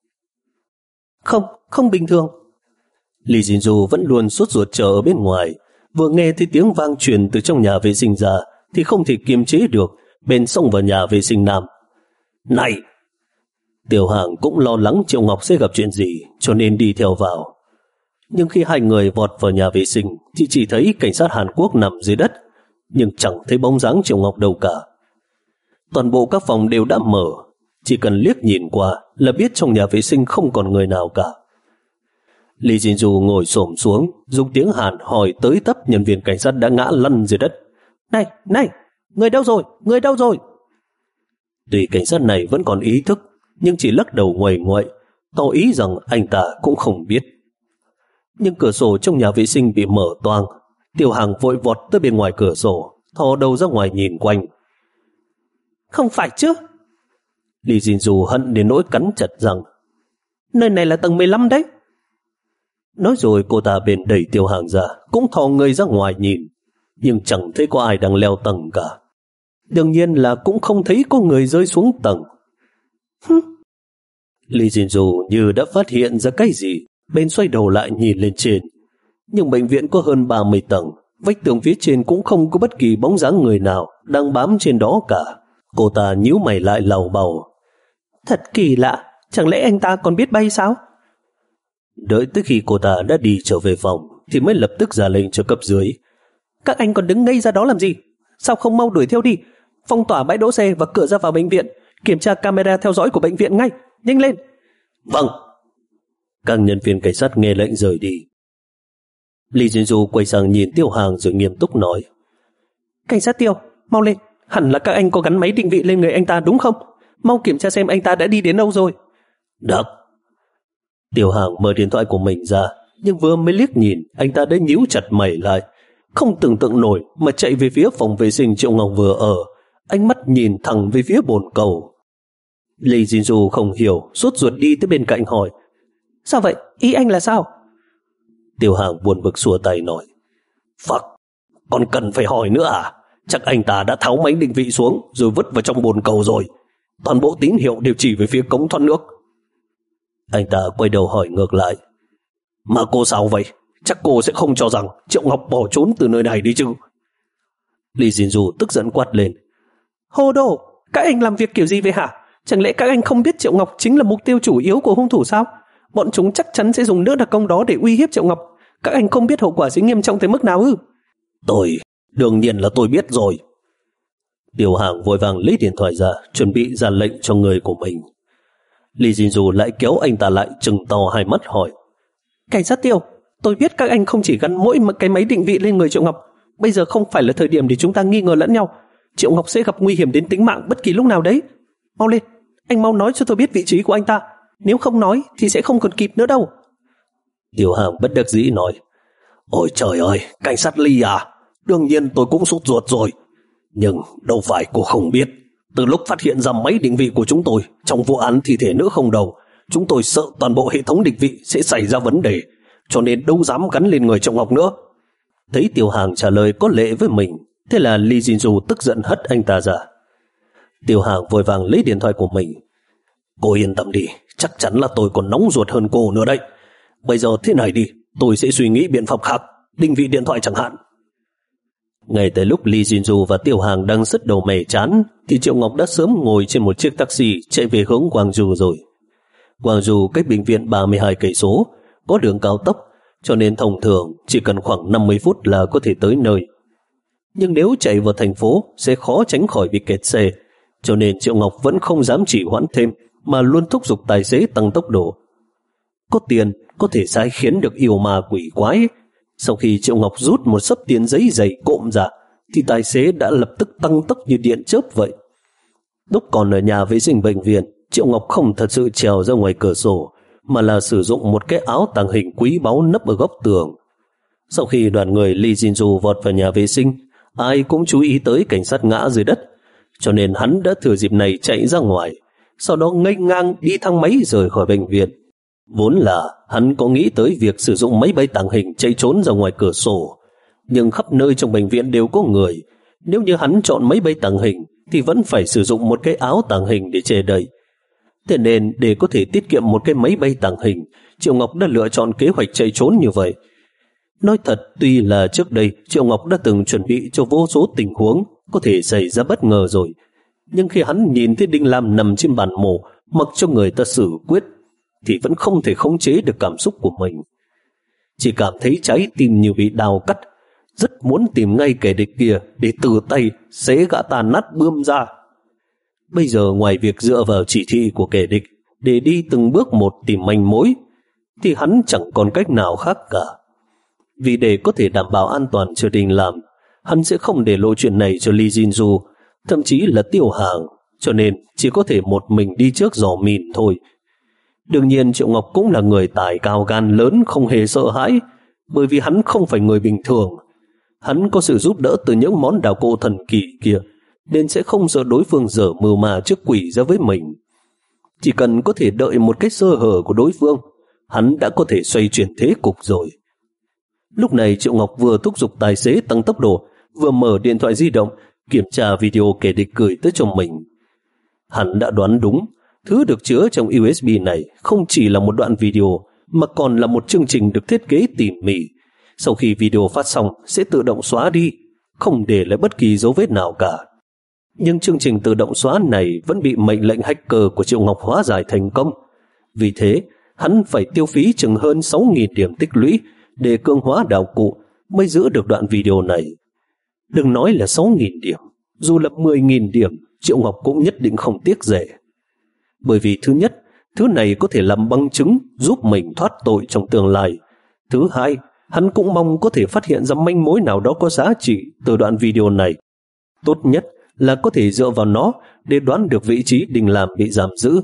Không, không bình thường. Lee Jin-ju vẫn luôn sốt ruột chờ ở bên ngoài, vừa nghe thấy tiếng vang truyền từ trong nhà vệ sinh ra thì không thể kiềm chế được, bèn xông vào nhà vệ sinh nam. Này! Tiểu Hàng cũng lo lắng Triệu Ngọc sẽ gặp chuyện gì, cho nên đi theo vào. Nhưng khi hai người vọt vào nhà vệ sinh thì chỉ thấy cảnh sát Hàn Quốc nằm dưới đất, nhưng chẳng thấy bóng dáng Triệu Ngọc đâu cả. Toàn bộ các phòng đều đã mở, chỉ cần liếc nhìn qua là biết trong nhà vệ sinh không còn người nào cả. Lee Jin-ju ngồi xổm xuống, dùng tiếng Hàn hỏi tới tấp nhân viên cảnh sát đã ngã lăn dưới đất. Này, này, người đâu rồi, người đâu rồi? Tuy cảnh sát này vẫn còn ý thức, nhưng chỉ lắc đầu nguầy nguậy, tỏ ý rằng anh ta cũng không biết. Nhưng cửa sổ trong nhà vệ sinh bị mở toang, Tiểu Hàng vội vọt tới bên ngoài cửa sổ, thò đầu ra ngoài nhìn quanh. Không phải chứ? Lee Jin-ju hận đến nỗi cắn chặt răng. Nơi này là tầng mười lăm đấy. Nói rồi cô ta bèn đẩy Tiểu Hàng ra, cũng thò người ra ngoài nhìn, nhưng chẳng thấy có ai đang leo tầng cả. Đương nhiên là cũng không thấy có người rơi xuống tầng. Hứ. Lee Jin-ju như đã phát hiện ra cái gì, bên xoay đầu lại nhìn lên trên. Nhưng bệnh viện có hơn ba mươi tầng, vách tường phía trên cũng không có bất kỳ bóng dáng người nào đang bám trên đó cả. Cô ta nhíu mày lại lầu bầu. Thật kỳ lạ, chẳng lẽ anh ta còn biết bay sao? Đợi tới khi cô ta đã đi trở về phòng thì mới lập tức ra lệnh cho cấp dưới. Các anh còn đứng ngây ra đó làm gì? Sao không mau đuổi theo đi? Phong tỏa bãi đỗ xe và cửa ra vào bệnh viện, kiểm tra camera theo dõi của bệnh viện ngay, nhanh lên. Vâng. Các nhân viên cảnh sát nghe lệnh rời đi. Lee Jin-ju quay sang nhìn Tiêu Hàng rồi nghiêm túc nói: Cảnh sát Tiêu, mau lên, hẳn là các anh có gắn máy định vị lên người anh ta đúng không? Mau kiểm tra xem anh ta đã đi đến đâu rồi. Được. Tiểu Hàng mở điện thoại của mình ra, nhưng vừa mới liếc nhìn, anh ta đã nhíu chặt mày lại, không tưởng tượng nổi mà chạy về phía phòng vệ sinh Triệu Ngọc vừa ở, ánh mắt nhìn thẳng về phía bồn cầu. Lee Jin-ju không hiểu, sốt ruột đi tới bên cạnh hỏi: Sao vậy? Ý anh là sao? Tiểu Hàng buồn bực xua tay nói: Phật, còn cần phải hỏi nữa à? Chắc anh ta đã tháo máy định vị xuống rồi vứt vào trong bồn cầu rồi. Toàn bộ tín hiệu đều chỉ về phía cống thoát nước. Anh ta quay đầu hỏi ngược lại: Mà cô sao vậy? Chắc cô sẽ không cho rằng Triệu Ngọc bỏ trốn từ nơi này đi chứ? Lee Jin-ju tức giận quát lên: Hồ đồ, các anh làm việc kiểu gì vậy hả? Chẳng lẽ các anh không biết Triệu Ngọc chính là mục tiêu chủ yếu của hung thủ sao? Bọn chúng chắc chắn sẽ dùng nước đặc công đó để uy hiếp Triệu Ngọc. Các anh không biết hậu quả sẽ nghiêm trọng tới mức nào ư? Tôi, đương nhiên là tôi biết rồi. Tiểu Hàng vội vàng lấy điện thoại ra, chuẩn bị ra lệnh cho người của mình. Lee Jin-ju lại kéo anh ta lại, trừng to hai mắt hỏi: Cảnh sát Tiêu, tôi biết các anh không chỉ gắn mỗi một cái máy định vị lên người Triệu Ngọc. Bây giờ không phải là thời điểm để chúng ta nghi ngờ lẫn nhau. Triệu Ngọc sẽ gặp nguy hiểm đến tính mạng bất kỳ lúc nào đấy. Mau lên, anh mau nói cho tôi biết vị trí của anh ta. Nếu không nói thì sẽ không còn kịp nữa đâu. Tiểu Hàng bất đắc dĩ nói: Ôi trời ơi, cảnh sát Lee à, đương nhiên tôi cũng sốt ruột rồi. Nhưng đâu phải cô không biết, từ lúc phát hiện ra máy định vị của chúng tôi trong vụ án thi thể nữ không đầu, chúng tôi sợ toàn bộ hệ thống định vị sẽ xảy ra vấn đề, cho nên đâu dám gắn lên người Triệu Ngọc nữa. Thấy Tiểu Hàng trả lời có lệ với mình, thế là Lee Jin-ju tức giận hất anh ta ra. Tiểu Hàng vội vàng lấy điện thoại của mình: Cô yên tâm đi, chắc chắn là tôi còn nóng ruột hơn cô nữa đấy. Bây giờ thế này đi, tôi sẽ suy nghĩ biện pháp khác, định vị điện thoại chẳng hạn. Ngay tại lúc Lee Jin-du và Tiểu Hàng đang sứt đầu mẻ chán, thì Triệu Ngọc đã sớm ngồi trên một chiếc taxi chạy về hướng Gwangju rồi. Gwangju cách bệnh viện ba mươi hai cây số, có đường cao tốc, cho nên thông thường chỉ cần khoảng năm mươi phút là có thể tới nơi. Nhưng nếu chạy vào thành phố sẽ khó tránh khỏi bị kẹt xe, cho nên Triệu Ngọc vẫn không dám trì hoãn thêm mà luôn thúc giục tài xế tăng tốc độ. Có tiền có thể sai khiến được yêu ma quỷ quái. Sau khi Triệu Ngọc rút một xấp tiền giấy dày cộm ra thì tài xế đã lập tức tăng tốc như điện chớp vậy. Lúc còn ở nhà vệ sinh bệnh viện, Triệu Ngọc không thật sự trèo ra ngoài cửa sổ, mà là sử dụng một cái áo tàng hình quý báu nấp ở góc tường. Sau khi đoàn người Lee Jin-du vọt vào nhà vệ sinh, ai cũng chú ý tới cảnh sát ngã dưới đất, cho nên hắn đã thừa dịp này chạy ra ngoài, sau đó nghênh ngang đi thang máy rời khỏi bệnh viện. Vốn là hắn có nghĩ tới việc sử dụng máy bay tàng hình chạy trốn ra ngoài cửa sổ, nhưng khắp nơi trong bệnh viện đều có người. Nếu như hắn chọn máy bay tàng hình thì vẫn phải sử dụng một cái áo tàng hình để che đậy. Thế nên để có thể tiết kiệm một cái máy bay tàng hình, Triệu Ngọc đã lựa chọn kế hoạch chạy trốn như vậy. Nói thật, tuy là trước đây Triệu Ngọc đã từng chuẩn bị cho vô số tình huống có thể xảy ra bất ngờ rồi, nhưng khi hắn nhìn thấy Đinh Lam nằm trên bàn mổ mặc cho người ta xử quyết thì vẫn không thể khống chế được cảm xúc của mình. Chỉ cảm thấy trái tim như bị đào cắt, rất muốn tìm ngay kẻ địch kia để từ tay xé gã ta nát bươm ra. Bây giờ ngoài việc dựa vào chỉ thị của kẻ địch để đi từng bước một tìm manh mối, thì hắn chẳng còn cách nào khác cả. Vì để có thể đảm bảo an toàn cho Đinh Lam, hắn sẽ không để lộ chuyện này cho Lee Jin-du, thậm chí là Tiểu Hàng, cho nên chỉ có thể một mình đi trước dò mìn thôi. Đương nhiên Triệu Ngọc cũng là người tài cao gan lớn, không hề sợ hãi, bởi vì hắn không phải người bình thường. Hắn có sự giúp đỡ từ những món đào cổ thần kỳ kia, nên sẽ không sợ đối phương dở mưu mà trước quỷ ra với mình. Chỉ cần có thể đợi một cái sơ hở của đối phương, hắn đã có thể xoay chuyển thế cục rồi. Lúc này Triệu Ngọc vừa thúc giục tài xế tăng tốc độ, vừa mở điện thoại di động kiểm tra video kẻ địch gửi tới cho mình. Hắn đã đoán đúng, thứ được chứa trong u ét bê này không chỉ là một đoạn video mà còn là một chương trình được thiết kế tỉ mỉ. Sau khi video phát xong sẽ tự động xóa đi, không để lại bất kỳ dấu vết nào cả. Nhưng chương trình tự động xóa này vẫn bị mệnh lệnh hacker của Triệu Ngọc hóa giải thành công. Vì thế, hắn phải tiêu phí chừng hơn sáu nghìn điểm tích lũy để cường hóa đạo cụ mới giữ được đoạn video này. Đừng nói là sáu nghìn điểm, dù là mười nghìn điểm, Triệu Ngọc cũng nhất định không tiếc rẻ. Bởi vì thứ nhất, thứ này có thể làm bằng chứng giúp mình thoát tội trong tương lai. Thứ hai, hắn cũng mong có thể phát hiện ra manh mối nào đó có giá trị từ đoạn video này. Tốt nhất là có thể dựa vào nó để đoán được vị trí Đinh Lam bị giam giữ.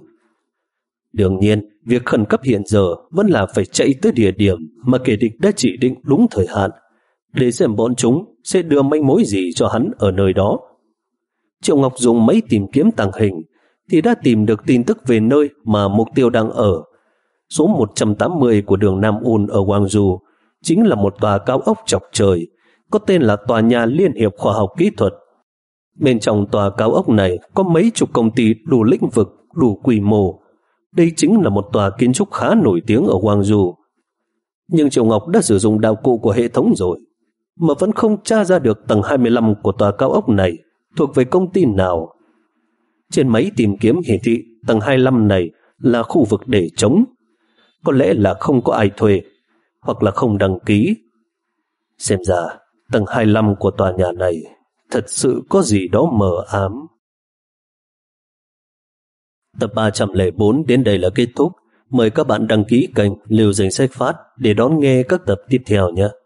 Đương nhiên, việc khẩn cấp hiện giờ vẫn là phải chạy tới địa điểm mà kẻ địch đã chỉ định đúng thời hạn, để xem bọn chúng sẽ đưa manh mối gì cho hắn ở nơi đó. Triệu Ngọc dùng máy tìm kiếm tàng hình thì đã tìm được tin tức về nơi mà mục tiêu đang ở. Số một trăm tám mươi của đường Nam Un ở Gwangju chính là một tòa cao ốc chọc trời, có tên là Tòa nhà Liên hiệp Khoa học Kỹ thuật. Bên trong tòa cao ốc này có mấy chục công ty đủ lĩnh vực, đủ quy mô. Đây chính là một tòa kiến trúc khá nổi tiếng ở Gwangju. Nhưng Triệu Ngọc đã sử dụng đạo cụ của hệ thống rồi, mà vẫn không tra ra được tầng hai mươi lăm của tòa cao ốc này thuộc về công ty nào. Trên máy tìm kiếm hiển thị tầng hai mươi lăm này là khu vực để trống, có lẽ là không có ai thuê, hoặc là không đăng ký. Xem ra tầng hai mươi lăm của tòa nhà này thật sự có gì đó mờ ám. Tập ba trăm lẻ bốn đến đây là kết thúc. Mời các bạn đăng ký kênh Lưu Danh Sách Phát để đón nghe các tập tiếp theo nhé.